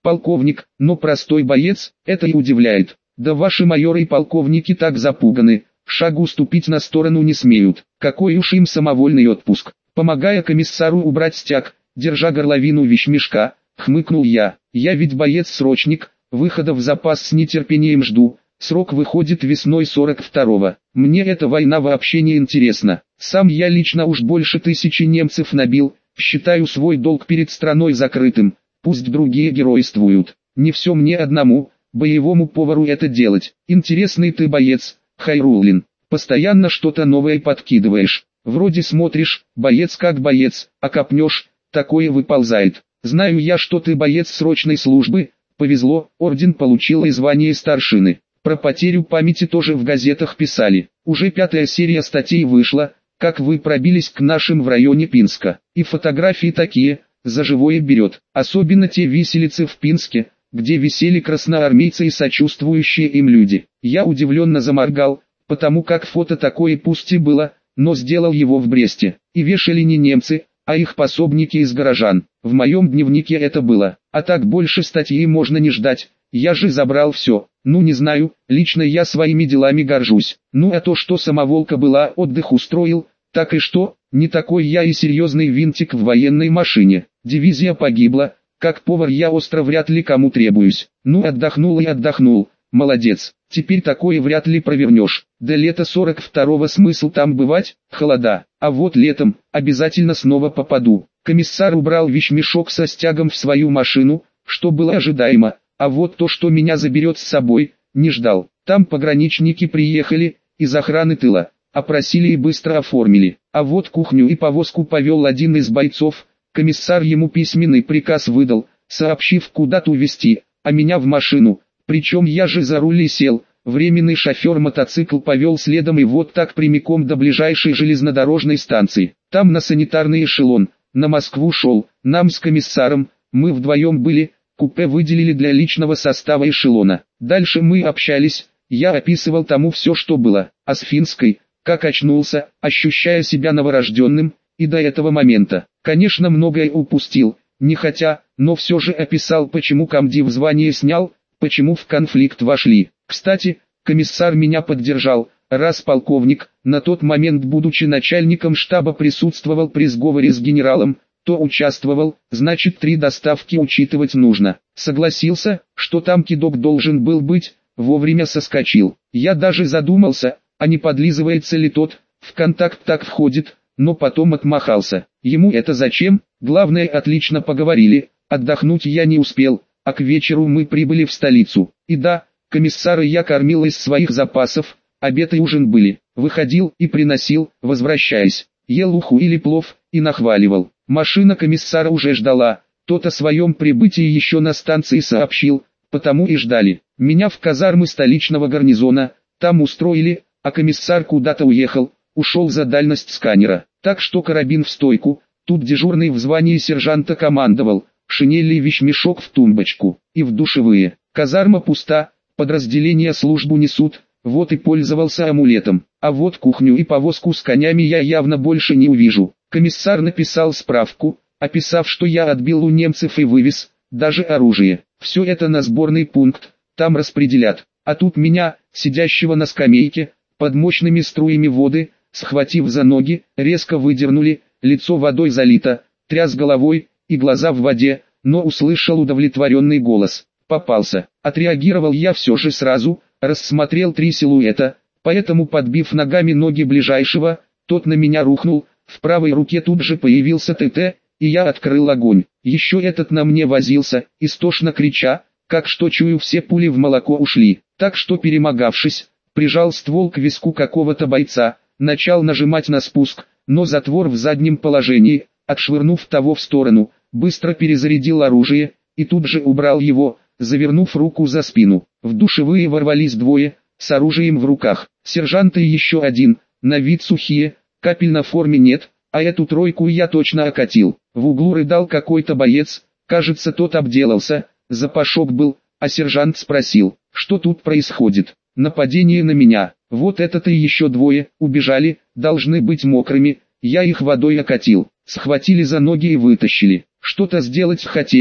полковник, но простой боец, это и удивляет. Да ваши майоры и полковники так запуганы, шагу ступить на сторону не смеют. Какой уж им самовольный отпуск. Помогая комиссару убрать стяг, держа горловину вещмешка, хмыкнул я. Я ведь боец-срочник, выхода в запас с нетерпением жду. Срок выходит весной 42-го. Мне эта война вообще не интересна. Сам я лично уж больше 1000 немцев набил, считаю свой долг перед страной закрытым. Пусть другие геройствуют. Не все мне одному, боевому повару это делать. Интересный ты боец, Хайруллин. Постоянно что-то новое подкидываешь. Вроде смотришь, боец как боец, а копнешь, такое выползает. Знаю я, что ты боец срочной службы. Повезло, орден получил и звание старшины. Про потерю памяти тоже в газетах писали. Уже 5-я серия статей вышла, как вы пробились к нашим в районе Пинска. И фотографии такие, за живое берет. Особенно те виселицы в Пинске, где висели красноармейцы и сочувствующие им люди. Я удивленно заморгал, потому как фото такое пусть и было, но сделал его в Бресте. И вешали не немцы, а их пособники из горожан. В моем дневнике это было. А так больше статьи можно не ждать. Я же забрал все. Ну не знаю, лично я своими делами горжусь. Ну а то, что самоволка была, отдых устроил, так и что, не такой я и серьезный винтик в военной машине. Дивизия погибла, как повар я остро вряд ли кому требуюсь. Ну отдохнул и отдохнул, молодец. Теперь такое вряд ли провернешь. До лета 42-го смысл там бывать, холода. А вот летом, обязательно снова попаду. Комиссар убрал вещмешок со стягом в свою машину, что было ожидаемо. А вот то, что меня заберет с собой, не ждал. Там пограничники приехали, из охраны тыла, опросили и быстро оформили. А вот кухню и повозку повел один из бойцов, комиссар ему письменный приказ выдал, сообщив куда-то увезти, а меня в машину. Причем я же за руль и сел, временный шофер мотоцикл повел следом и вот так прямиком до ближайшей железнодорожной станции. Там на санитарный эшелон, на Москву шел, нам с комиссаром, мы вдвоем были, купе выделили для личного состава эшелона. Дальше мы общались, я описывал тому все, что было, а с финской, как очнулся, ощущая себя новорожденным, и до этого момента. Конечно, многое упустил, не хотя, но все же описал, почему комдив звание снял, почему в конфликт вошли. Кстати, комиссар меня поддержал, раз полковник, на тот момент будучи начальником штаба присутствовал при сговоре с генералом, то участвовал, значит 3 доставки учитывать нужно. Согласился, что там кидок должен был быть, вовремя соскочил. Я даже задумался, а не подлизывается ли тот, в контакт так входит, но потом отмахался. Ему это зачем? Главное, отлично поговорили, отдохнуть я не успел, а к вечеру мы прибыли в столицу. И да, комиссара я кормил из своих запасов, обед и ужин были, выходил и приносил, возвращаясь, ел уху или плов, и нахваливал. Машина комиссара уже ждала, тот о своем прибытии еще на станции сообщил, потому и ждали. Меня в казармы столичного гарнизона, там устроили, а комиссар куда-то уехал, ушел за дальность сканера. Так что карабин в стойку, тут дежурный в звании сержанта командовал, шинель и вещмешок в тумбочку, и в душевые. Казарма пуста, подразделения службу несут, вот и пользовался амулетом. А вот кухню и повозку с конями я явно больше не увижу. Комиссар написал справку, описав, что я отбил у немцев и вывез, даже оружие. Все это на сборный пункт, там распределят. А тут меня, сидящего на скамейке, под мощными струями воды, схватив за ноги, резко выдернули, лицо водой залито, тряс головой, и глаза в воде, но услышал удовлетворенный голос. Попался. Отреагировал я все же сразу, рассмотрел 3 силуэта, поэтому подбив ногами ноги ближайшего, тот на меня рухнул, в правой руке тут же появился ТТ, и я открыл огонь. Еще этот на мне возился, истошно крича, как что чую все пули в молоко ушли. Так что перемогавшись, прижал ствол к виску какого-то бойца, начал нажимать на спуск, но затвор в заднем положении, отшвырнув того в сторону, быстро перезарядил оружие, и тут же убрал его, завернув руку за спину. В душевые ворвались 2, с оружием в руках. Сержант и еще один, на вид сухие, капель на форме нет, а эту 3 я точно окатил. В углу рыдал какой-то боец, кажется тот обделался, запашок был, а сержант спросил, что тут происходит. Нападение на меня. Вот этот и еще 2, убежали, должны быть мокрыми, я их водой окатил. Схватили за ноги и вытащили. Что-то сделать хотели,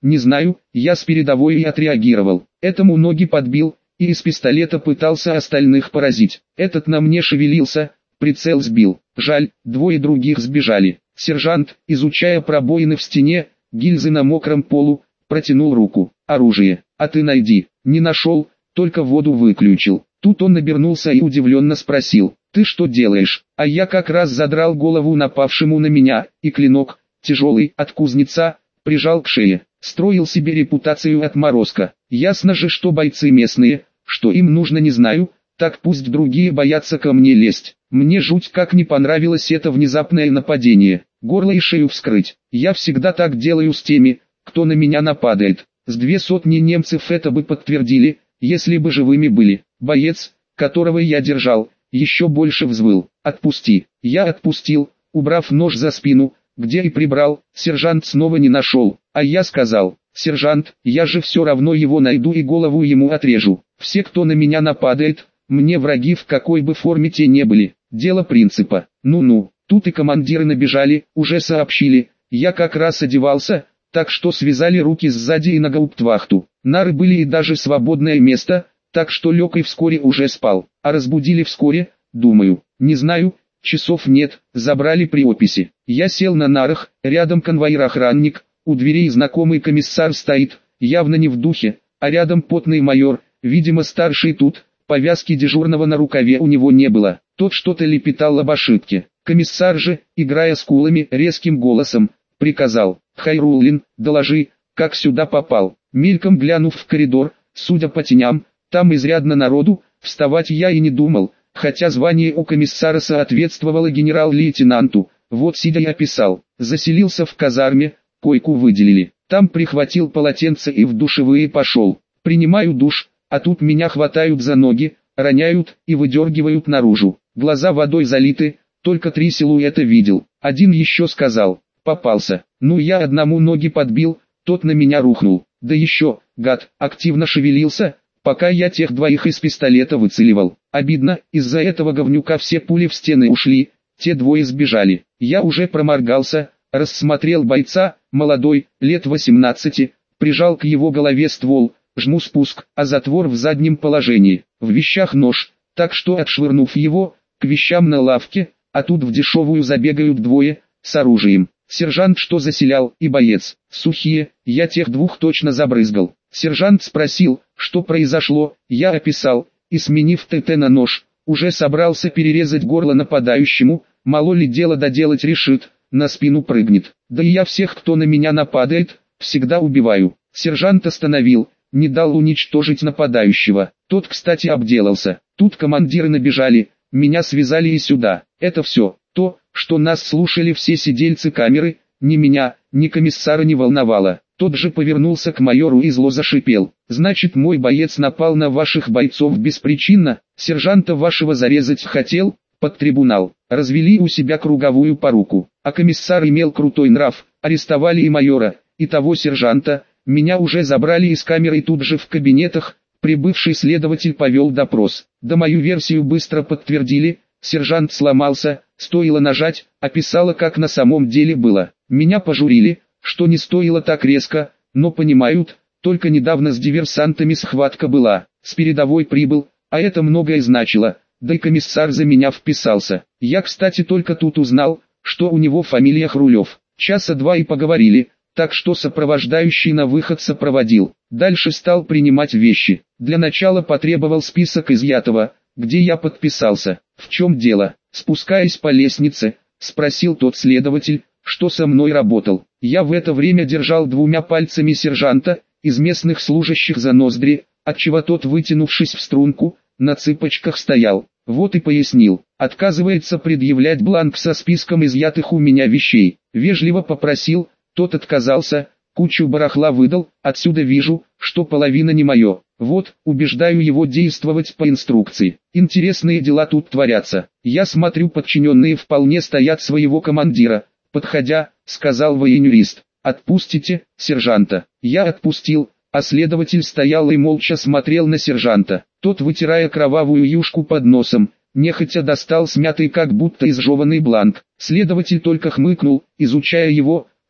Не знаю, я с передовой и отреагировал. Этому ноги подбил, и из пистолета пытался остальных поразить. Этот на мне шевелился, прицел сбил. Жаль, двое других сбежали. Сержант, изучая пробоины в стене, гильзы на мокром полу, протянул руку. Оружие, а ты найди. Не нашел, только воду выключил. Тут он обернулся и удивленно спросил: ты что делаешь? А я как раз задрал голову напавшему на меня, и клинок, тяжелый, от кузнеца, прижал к шее. Строил себе репутацию отморозка. Ясно же, что бойцы местные, что им нужно не знаю, так пусть другие боятся ко мне лезть. Мне жуть как не понравилось это внезапное нападение. Горло и шею вскрыть. Я всегда так делаю с теми, кто на меня нападает. С 200 немцев это бы подтвердили, если бы живыми были. Боец, которого я держал, еще больше взвыл. «Отпусти». Я отпустил, убрав нож за спину, где и прибрал. Сержант снова не нашел. А я сказал: сержант, я же все равно его найду и голову ему отрежу. Все, кто на меня нападает, мне враги в какой бы форме те не были. Дело принципа. Ну-ну, тут и командиры набежали, уже сообщили. Я как раз одевался, так что связали руки сзади и на гауптвахту. Нары были и даже свободное место, так что лег и вскоре уже спал. А разбудили вскоре, думаю, не знаю, часов нет, забрали при описи. Я сел на нарах, рядом конвоир-охранник, у дверей знакомый комиссар стоит, явно не в духе, а рядом потный майор, видимо старший тут, повязки дежурного на рукаве у него не было. Тот что-то лепетал об ошибке. Комиссар же, играя скулами, резким голосом, приказал: Хайруллин, доложи, как сюда попал. Мельком глянув в коридор, судя по теням, там изрядно народу, вставать я и не думал, хотя звание у комиссара соответствовало генерал-лейтенанту. Вот сидя я писал: заселился в казарме, койку выделили, там прихватил полотенце и в душевые пошел. Принимаю душ, а тут меня хватают за ноги, роняют и выдергивают наружу. Глаза водой залиты, только 3 силуэта видел. Один еще сказал: попался. Ну я одному ноги подбил, тот на меня рухнул. Да еще, гад, активно шевелился, пока я тех двоих из пистолета выцеливал. Обидно, из-за этого говнюка все пули в стены ушли, те двое сбежали. Я уже проморгался, рассмотрел бойца, молодой, лет 18, прижал к его голове ствол, жму спуск, а затвор в заднем положении. В вещах нож, так что отшвырнув его, к вещам на лавке, а тут в дешевую забегают двое, с оружием. Сержант что заселял, и боец, сухие, я тех двух точно забрызгал. Сержант спросил, что произошло, я описал, и сменив ТТ на нож, уже собрался перерезать горло нападающему, мало ли дело доделать решит, на спину прыгнет. Да и я всех, кто на меня нападает, всегда убиваю. Сержант остановил, не дал уничтожить нападающего. Тот, кстати, обделался. Тут командиры набежали, меня связали и сюда. Это все. То, что нас слушали все сидельцы камеры, ни меня, ни комиссара не волновало. Тот же повернулся к майору и зло зашипел: значит, мой боец напал на ваших бойцов беспричинно, сержанта вашего зарезать хотел, под трибунал. Развели у себя круговую поруку. А комиссар имел крутой нрав, арестовали и майора, и того сержанта. Меня уже забрали из камеры тут же в кабинетах, прибывший следователь повел допрос. Да мою версию быстро подтвердили, сержант сломался, стоило нажать, описала как на самом деле было. Меня пожурили, что не стоило так резко, но понимают, только недавно с диверсантами схватка была, с передовой прибыл, а это многое значило, да и комиссар за меня вписался. Я, кстати, только тут узнал, что у него фамилия Хрулев. Часа два и поговорили, так что сопровождающий на выход сопроводил. Дальше стал принимать вещи. Для начала потребовал список изъятого, где я подписался. В чем дело? Спускаясь по лестнице, спросил тот следователь, что со мной работал. Я в это время держал 2 пальцами сержанта, из местных служащих за ноздри, отчего тот, вытянувшись в струнку, на цыпочках стоял. Вот и пояснил. Отказывается предъявлять бланк со списком изъятых у меня вещей. Вежливо попросил, тот отказался, кучу барахла выдал, отсюда вижу, что половина не мое. Вот, убеждаю его действовать по инструкции. Интересные дела тут творятся. Я смотрю, подчиненные вполне стоят своего командира. Подходя, сказал военюрист: отпустите сержанта. Я отпустил, а следователь стоял и молча смотрел на сержанта. Тот, вытирая кровавую юшку под носом, нехотя достал смятый как будто изжеванный бланк. Следователь только хмыкнул, изучая его,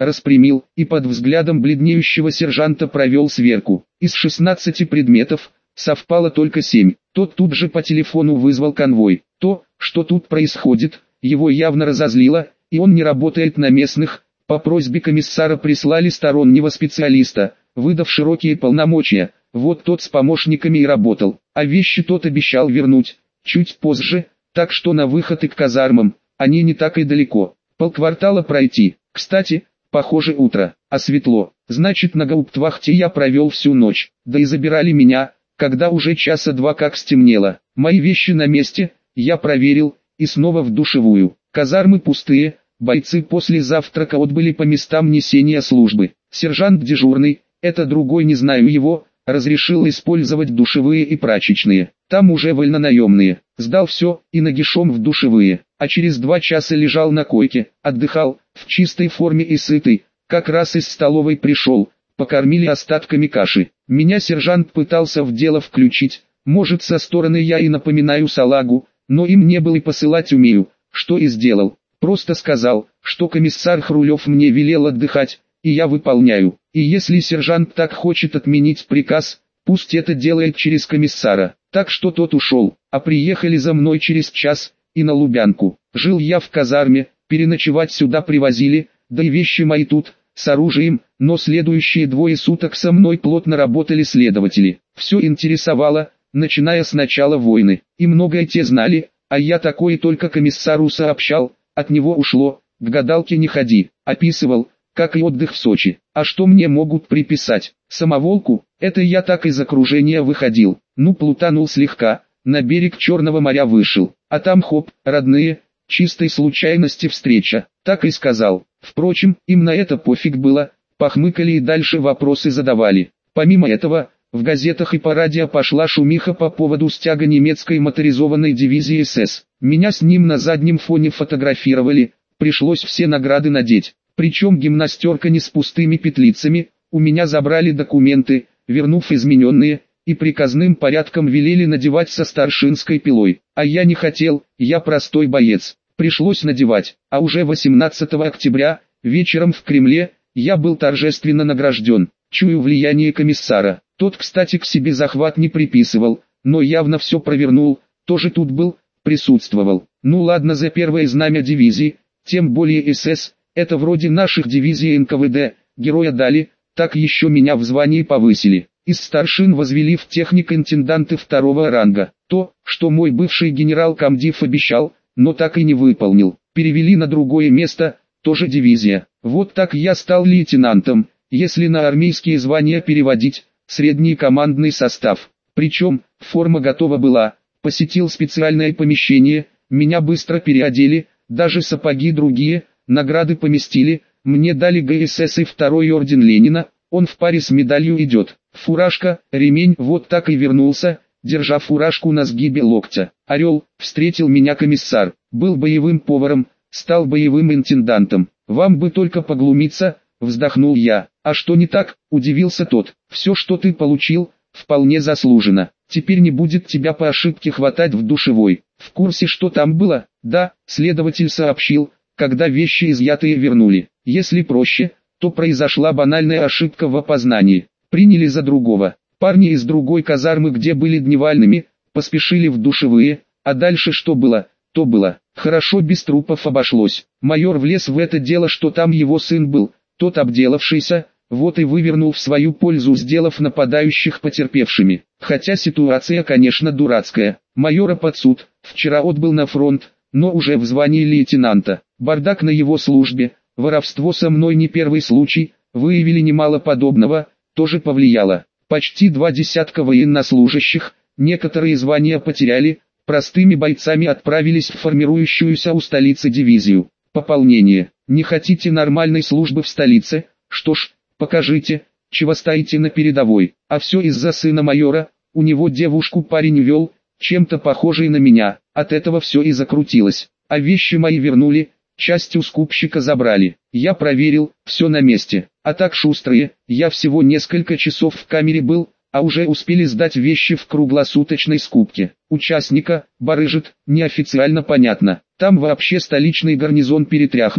распрямил и под взглядом бледнеющего сержанта провел сверку. Из 16 предметов совпало только 7. Тот тут же по телефону вызвал конвой. То, что тут происходит, его явно разозлило, и он не работает на местных. По просьбе комиссара прислали стороннего специалиста, выдав широкие полномочия. Вот тот с помощниками и работал, а вещи тот обещал вернуть чуть позже, так что на выход и к казармам, они не так и далеко. Полквартала пройти. Кстати, похоже утро, а светло, значит на гауптвахте я провел всю ночь, да и забирали меня, когда уже часа два как стемнело. Мои вещи на месте, я проверил, и снова в душевую. Казармы пустые, бойцы после завтрака отбыли по местам несения службы. Сержант дежурный, это другой не знаю его, разрешил использовать душевые и прачечные. Там уже вольнонаемные. Сдал все и нагишом в душевые, а через 2 часа лежал на койке, отдыхал, в чистой форме и сытый, как раз из столовой пришел, покормили остатками каши. Меня сержант пытался в дело включить, может со стороны я и напоминаю салагу, но им не было и посылать умею, что и сделал. Просто сказал, что комиссар Хрулев мне велел отдыхать, и я выполняю. И если сержант так хочет отменить приказ, пусть это делает через комиссара. Так что тот ушел, а приехали за мной через час, и на Лубянку. Жил я в казарме, переночевать сюда привозили, да и вещи мои тут, с оружием, но следующие 2 суток со мной плотно работали следователи. Все интересовало, начиная с начала войны, и многое те знали, а я такое только комиссару сообщал, от него ушло, к гадалке не ходи, описывал, как и отдых в Сочи. А что мне могут приписать? Самоволку? Это я так из окружения выходил. Ну плутанул слегка, на берег Черного моря вышел. А там хоп, родные, чистой случайности встреча. Так и сказал. Впрочем, им на это пофиг было, похмыкали и дальше вопросы задавали. Помимо этого, в газетах и по радио пошла шумиха по поводу стяга немецкой моторизованной дивизии СС. Меня с ним на заднем фоне фотографировали, пришлось все награды надеть. Причем гимнастерка не с пустыми петлицами, у меня забрали документы, вернув измененные, и приказным порядком велели надевать со старшинской пилой. А я не хотел, я простой боец. Пришлось надевать, а уже 18 октября, вечером в Кремле, я был торжественно награжден. Чую влияние комиссара. Тот, кстати, к себе захват не приписывал, но явно все провернул, тоже тут был, присутствовал. Ну ладно, за первое знамя дивизии, тем более СС. Это вроде наших дивизий НКВД, героя дали, так еще меня в звании повысили. Из старшин возвели в техник-интенданты 2-го ранга. То, что мой бывший генерал-комдив обещал, но так и не выполнил. Перевели на другое место, тоже дивизия. Вот так я стал лейтенантом, если на армейские звания переводить, средний командный состав. Причем, форма готова была, посетил специальное помещение, меня быстро переодели, даже сапоги другие, награды поместили, мне дали ГСС и 2-й орден Ленина, он в паре с медалью идет. Фуражка, ремень, вот так и вернулся, держа фуражку на сгибе локтя. Орел, встретил меня комиссар, был боевым поваром, стал боевым интендантом. Вам бы только поглумиться, вздохнул я. А что не так, удивился тот. Все, что ты получил, вполне заслуженно. Теперь не будет тебя по ошибке хватать в душевой. В курсе, что там было? Да, следователь сообщил, когда вещи изъятые вернули. Если проще, то произошла банальная ошибка в опознании. Приняли за другого. Парни из другой казармы, где были дневальными, поспешили в душевые, а дальше что было, то было. Хорошо без трупов обошлось. Майор влез в это дело, что там его сын был, тот обделавшийся, вот и вывернул в свою пользу, сделав нападающих потерпевшими. Хотя ситуация, конечно, дурацкая. Майора под суд, вчера отбыл на фронт, но уже в звании лейтенанта. Бардак на его службе, воровство со мной не первый случай, выявили немало подобного, тоже повлияло. Почти 20 военнослужащих, некоторые звания потеряли, простыми бойцами отправились в формирующуюся у столицы дивизию. Пополнение. Не хотите нормальной службы в столице? Что ж, покажите, чего стоите на передовой. А все из-за сына майора, у него девушку парень вел, чем-то похожий на меня. От этого все и закрутилось. А вещи мои вернули, часть у скупщика забрали. Я проверил, все на месте. А так шустрые, я всего несколько часов в камере был, а уже успели сдать вещи в круглосуточной скупке. Участника, барыжит, неофициально понятно. Там вообще столичный гарнизон перетряхнули.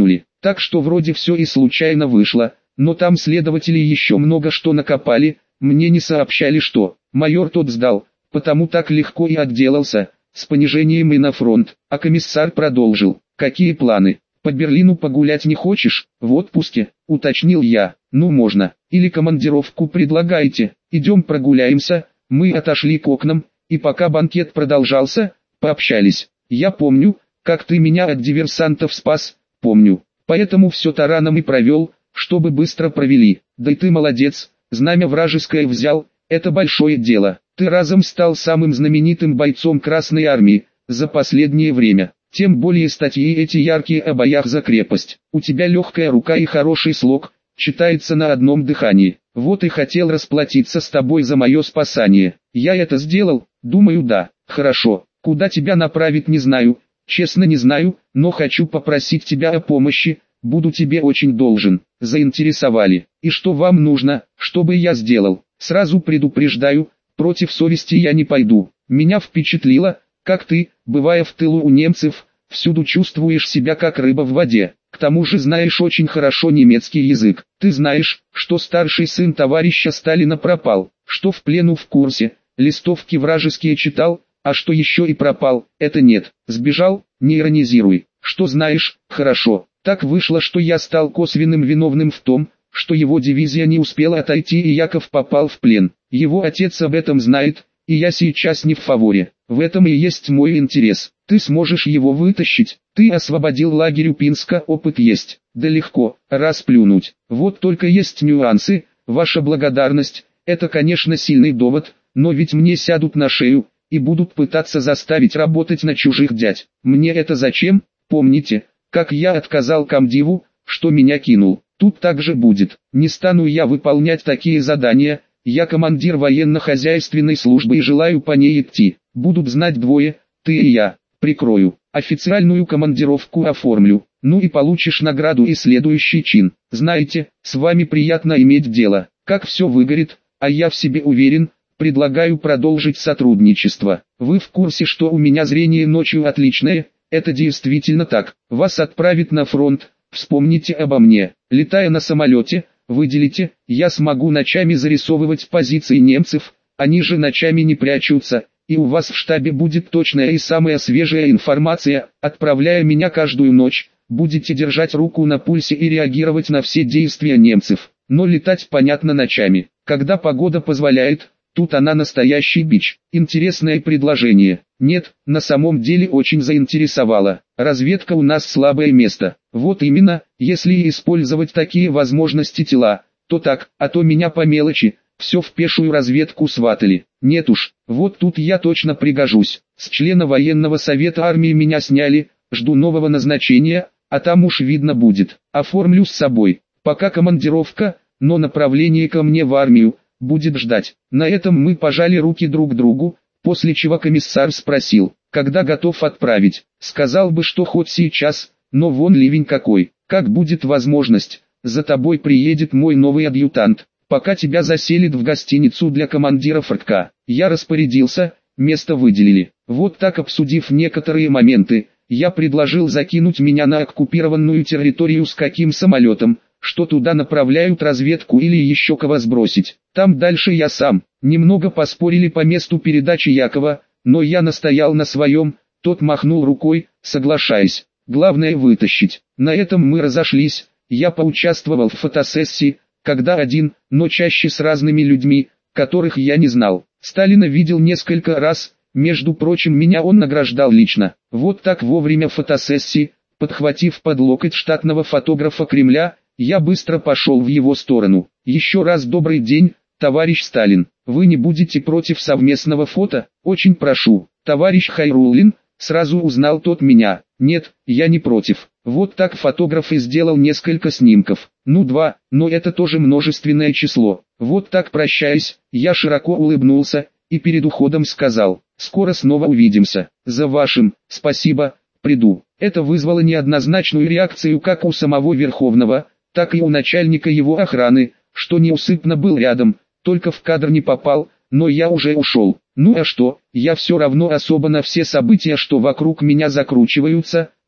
Так что вроде все и случайно вышло, но там следователи еще много что накопали, мне не сообщали что. Майор тот сдал, потому так легко и отделался, с понижением и на фронт. А комиссар продолжил: «Какие планы? По Берлину погулять не хочешь? В отпуске?» — уточнил я. «Ну можно. Или командировку предлагаете? Идем прогуляемся». Мы отошли к окнам, и пока банкет продолжался, пообщались. «Я помню, как ты меня от диверсантов спас, помню. Поэтому все тараном и провел, чтобы быстро провели. Да и ты молодец, знамя вражеское взял, это большое дело. Ты разом стал самым знаменитым бойцом Красной Армии за последнее время. Тем более статьи эти яркие о боях за крепость. У тебя легкая рука и хороший слог, читается на одном дыхании. Вот и хотел расплатиться с тобой за мое спасание. Я это сделал? Думаю, да. Хорошо. Куда тебя направить, не знаю. Честно не знаю, но хочу попросить тебя о помощи. Буду тебе очень должен». Заинтересовали. «И что вам нужно, чтобы я сделал?» «Сразу предупреждаю, против совести я не пойду. Меня впечатлило, как ты, бывая в тылу у немцев, всюду чувствуешь себя как рыба в воде. К тому же знаешь очень хорошо немецкий язык. Ты знаешь, что старший сын товарища Сталина пропал, что в плену в курсе, листовки вражеские читал, а что еще и пропал, это нет. Сбежал, не иронизируй. Что знаешь, хорошо. Так вышло, что я стал косвенным виновным в том, что его дивизия не успела отойти и Яков попал в плен. Его отец об этом знает, и я сейчас не в фаворе. В этом и есть мой интерес. Ты сможешь его вытащить. Ты освободил лагерь у Пинска, опыт есть. Да легко, расплюнуть. Вот только есть нюансы. Ваша благодарность, это конечно сильный довод, но ведь мне сядут на шею и будут пытаться заставить работать на чужих дядь. Мне это зачем? Помните, как я отказал комдиву, что меня кинул? Тут так же будет. Не стану я выполнять такие задания. Я командир военно-хозяйственной службы и желаю по ней идти. Будут знать двое, ты и я. Прикрою. Официальную командировку оформлю. Ну и получишь награду и следующий чин. Знаете, с вами приятно иметь дело. Как все выгорит, а я в себе уверен, предлагаю продолжить сотрудничество. Вы в курсе, что у меня зрение ночью отличное? Это действительно так. Вас отправят на фронт. Вспомните обо мне. Летая на самолете, выделите, я смогу ночами зарисовывать позиции немцев, они же ночами не прячутся, и у вас в штабе будет точная и самая свежая информация, отправляя меня каждую ночь, будете держать руку на пульсе и реагировать на все действия немцев, но летать понятно ночами, когда погода позволяет. Тут она настоящий бич. Интересное предложение. Нет, на самом деле очень заинтересовало. Разведка у нас слабое место. Вот именно, если использовать такие возможности тела, то так, а то меня по мелочи, все в пешую разведку сватали. Нет уж, вот тут я точно пригожусь. С члена военного совета армии меня сняли, жду нового назначения, а там уж видно будет. Оформлю с собой. Пока командировка, но направление ко мне в армию будет ждать. На этом мы пожали руки друг другу, после чего комиссар спросил, когда готов отправить. Сказал бы, что хоть сейчас, но вон ливень какой. Как будет возможность, за тобой приедет мой новый адъютант. Пока тебя заселит в гостиницу для командиров РК. Я распорядился, место выделили. Вот так, обсудив некоторые моменты, я предложил закинуть меня на оккупированную территорию с каким самолетом, что туда направляют разведку или еще кого сбросить. Там дальше я сам. Немного поспорили по месту передачи Якова, но я настоял на своем, тот махнул рукой, соглашаясь. Главное вытащить. На этом мы разошлись, я поучаствовал в фотосессии, когда один, но чаще с разными людьми, которых я не знал. Сталина видел несколько раз, между прочим меня он награждал лично. Вот так во время фотосессии, подхватив под локоть штатного фотографа Кремля, я быстро пошел в его сторону. Еще раз добрый день, товарищ Сталин. Вы не будете против совместного фото? Очень прошу. Товарищ Хайруллин, сразу узнал тот меня. Нет, я не против. Вот так фотограф и сделал несколько снимков. Ну 2, но это тоже множественное число. Вот так прощаясь, я широко улыбнулся, и перед уходом сказал, скоро снова увидимся. За вашим, спасибо, приду. Это вызвало неоднозначную реакцию как у самого Верховного, так и у начальника его охраны, что неусыпно был рядом, только в кадр не попал, но я уже ушел. Ну а что, я все равно особо на все события, что вокруг меня закручиваются,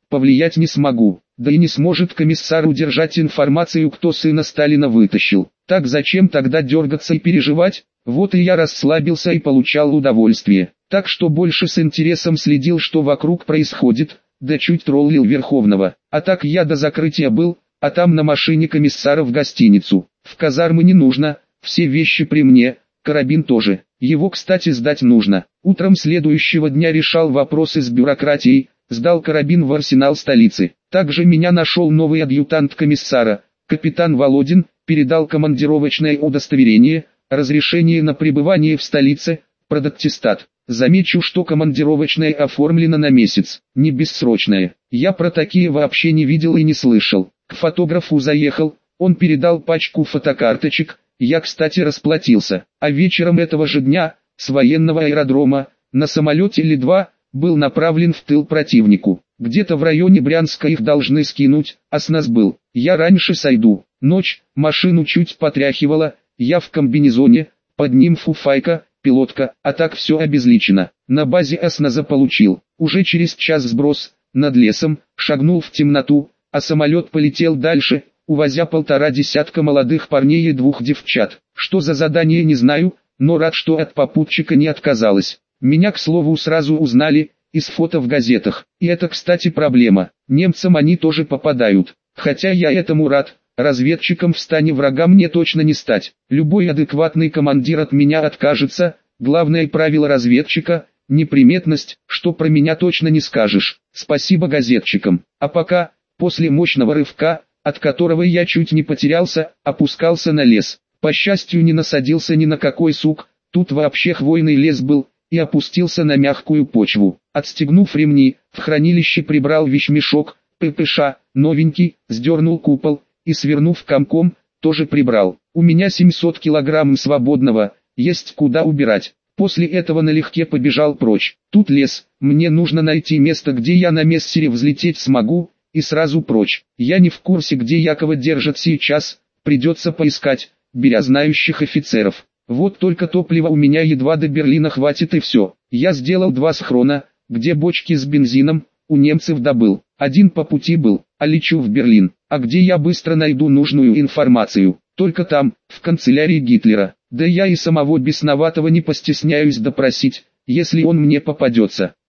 повлиять не смогу. Да и не сможет комиссар удержать информацию, кто сына Сталина вытащил. Так зачем тогда дергаться и переживать? Вот и я расслабился и получал удовольствие. Так что больше с интересом следил, что вокруг происходит, да чуть троллил Верховного. А так я до закрытия был, а там на машине комиссара в гостиницу. В казармы не нужно, все вещи при мне, карабин тоже. Его, кстати, сдать нужно. Утром следующего дня решал вопросы с бюрократией, сдал карабин в арсенал столицы. Также меня нашел новый адъютант комиссара, капитан Володин, передал командировочное удостоверение, разрешение на пребывание в столице, продаттестат. Замечу, что командировочное оформлено на месяц, не бессрочное. Я про такие вообще не видел и не слышал. К фотографу заехал, он передал пачку фотокарточек, я, кстати, расплатился. А вечером этого же дня, с военного аэродрома, на самолете Ли-2, был направлен в тыл противнику. Где-то в районе Брянска их должны скинуть, а с нас был. Я раньше сойду. Ночь, машину чуть потряхивало, я в комбинезоне, под ним фуфайка, пилотка, а так все обезличено. На базе осназа получил. Уже через час сброс, над лесом, шагнул в темноту, а самолет полетел дальше, увозя 1,5 десятка молодых парней и 2 девчат. Что за задание, не знаю, но рад, что от попутчика не отказалась. Меня, к слову, сразу узнали, из фото в газетах. И это, кстати, проблема. Немцам они тоже попадают. Хотя я этому рад, разведчиком в стане врага мне точно не стать. Любой адекватный командир от меня откажется. Главное правило разведчика – неприметность, что про меня точно не скажешь. Спасибо газетчикам. А пока, после мощного рывка, от которого я чуть не потерялся, опускался на лес. По счастью, не насадился ни на какой сук, тут вообще хвойный лес был, и опустился на мягкую почву. Отстегнув ремни, в хранилище прибрал вещмешок, ППШ, новенький, сдернул купол, и свернув комком, тоже прибрал. У меня 700 килограмм свободного, есть куда убирать. После этого налегке побежал прочь. Тут лес, мне нужно найти место, где я на мессере взлететь смогу, и сразу прочь. Я не в курсе, где Якова держат сейчас, придется поискать, беря знающих офицеров. Вот только топлива у меня едва до Берлина хватит и все. Я сделал 2 схрона, где бочки с бензином, у немцев добыл. Один по пути был, а лечу в Берлин. А где я быстро найду нужную информацию? Только там, в канцелярии Гитлера. Да я и самого бесноватого не постесняюсь допросить, если он мне попадется.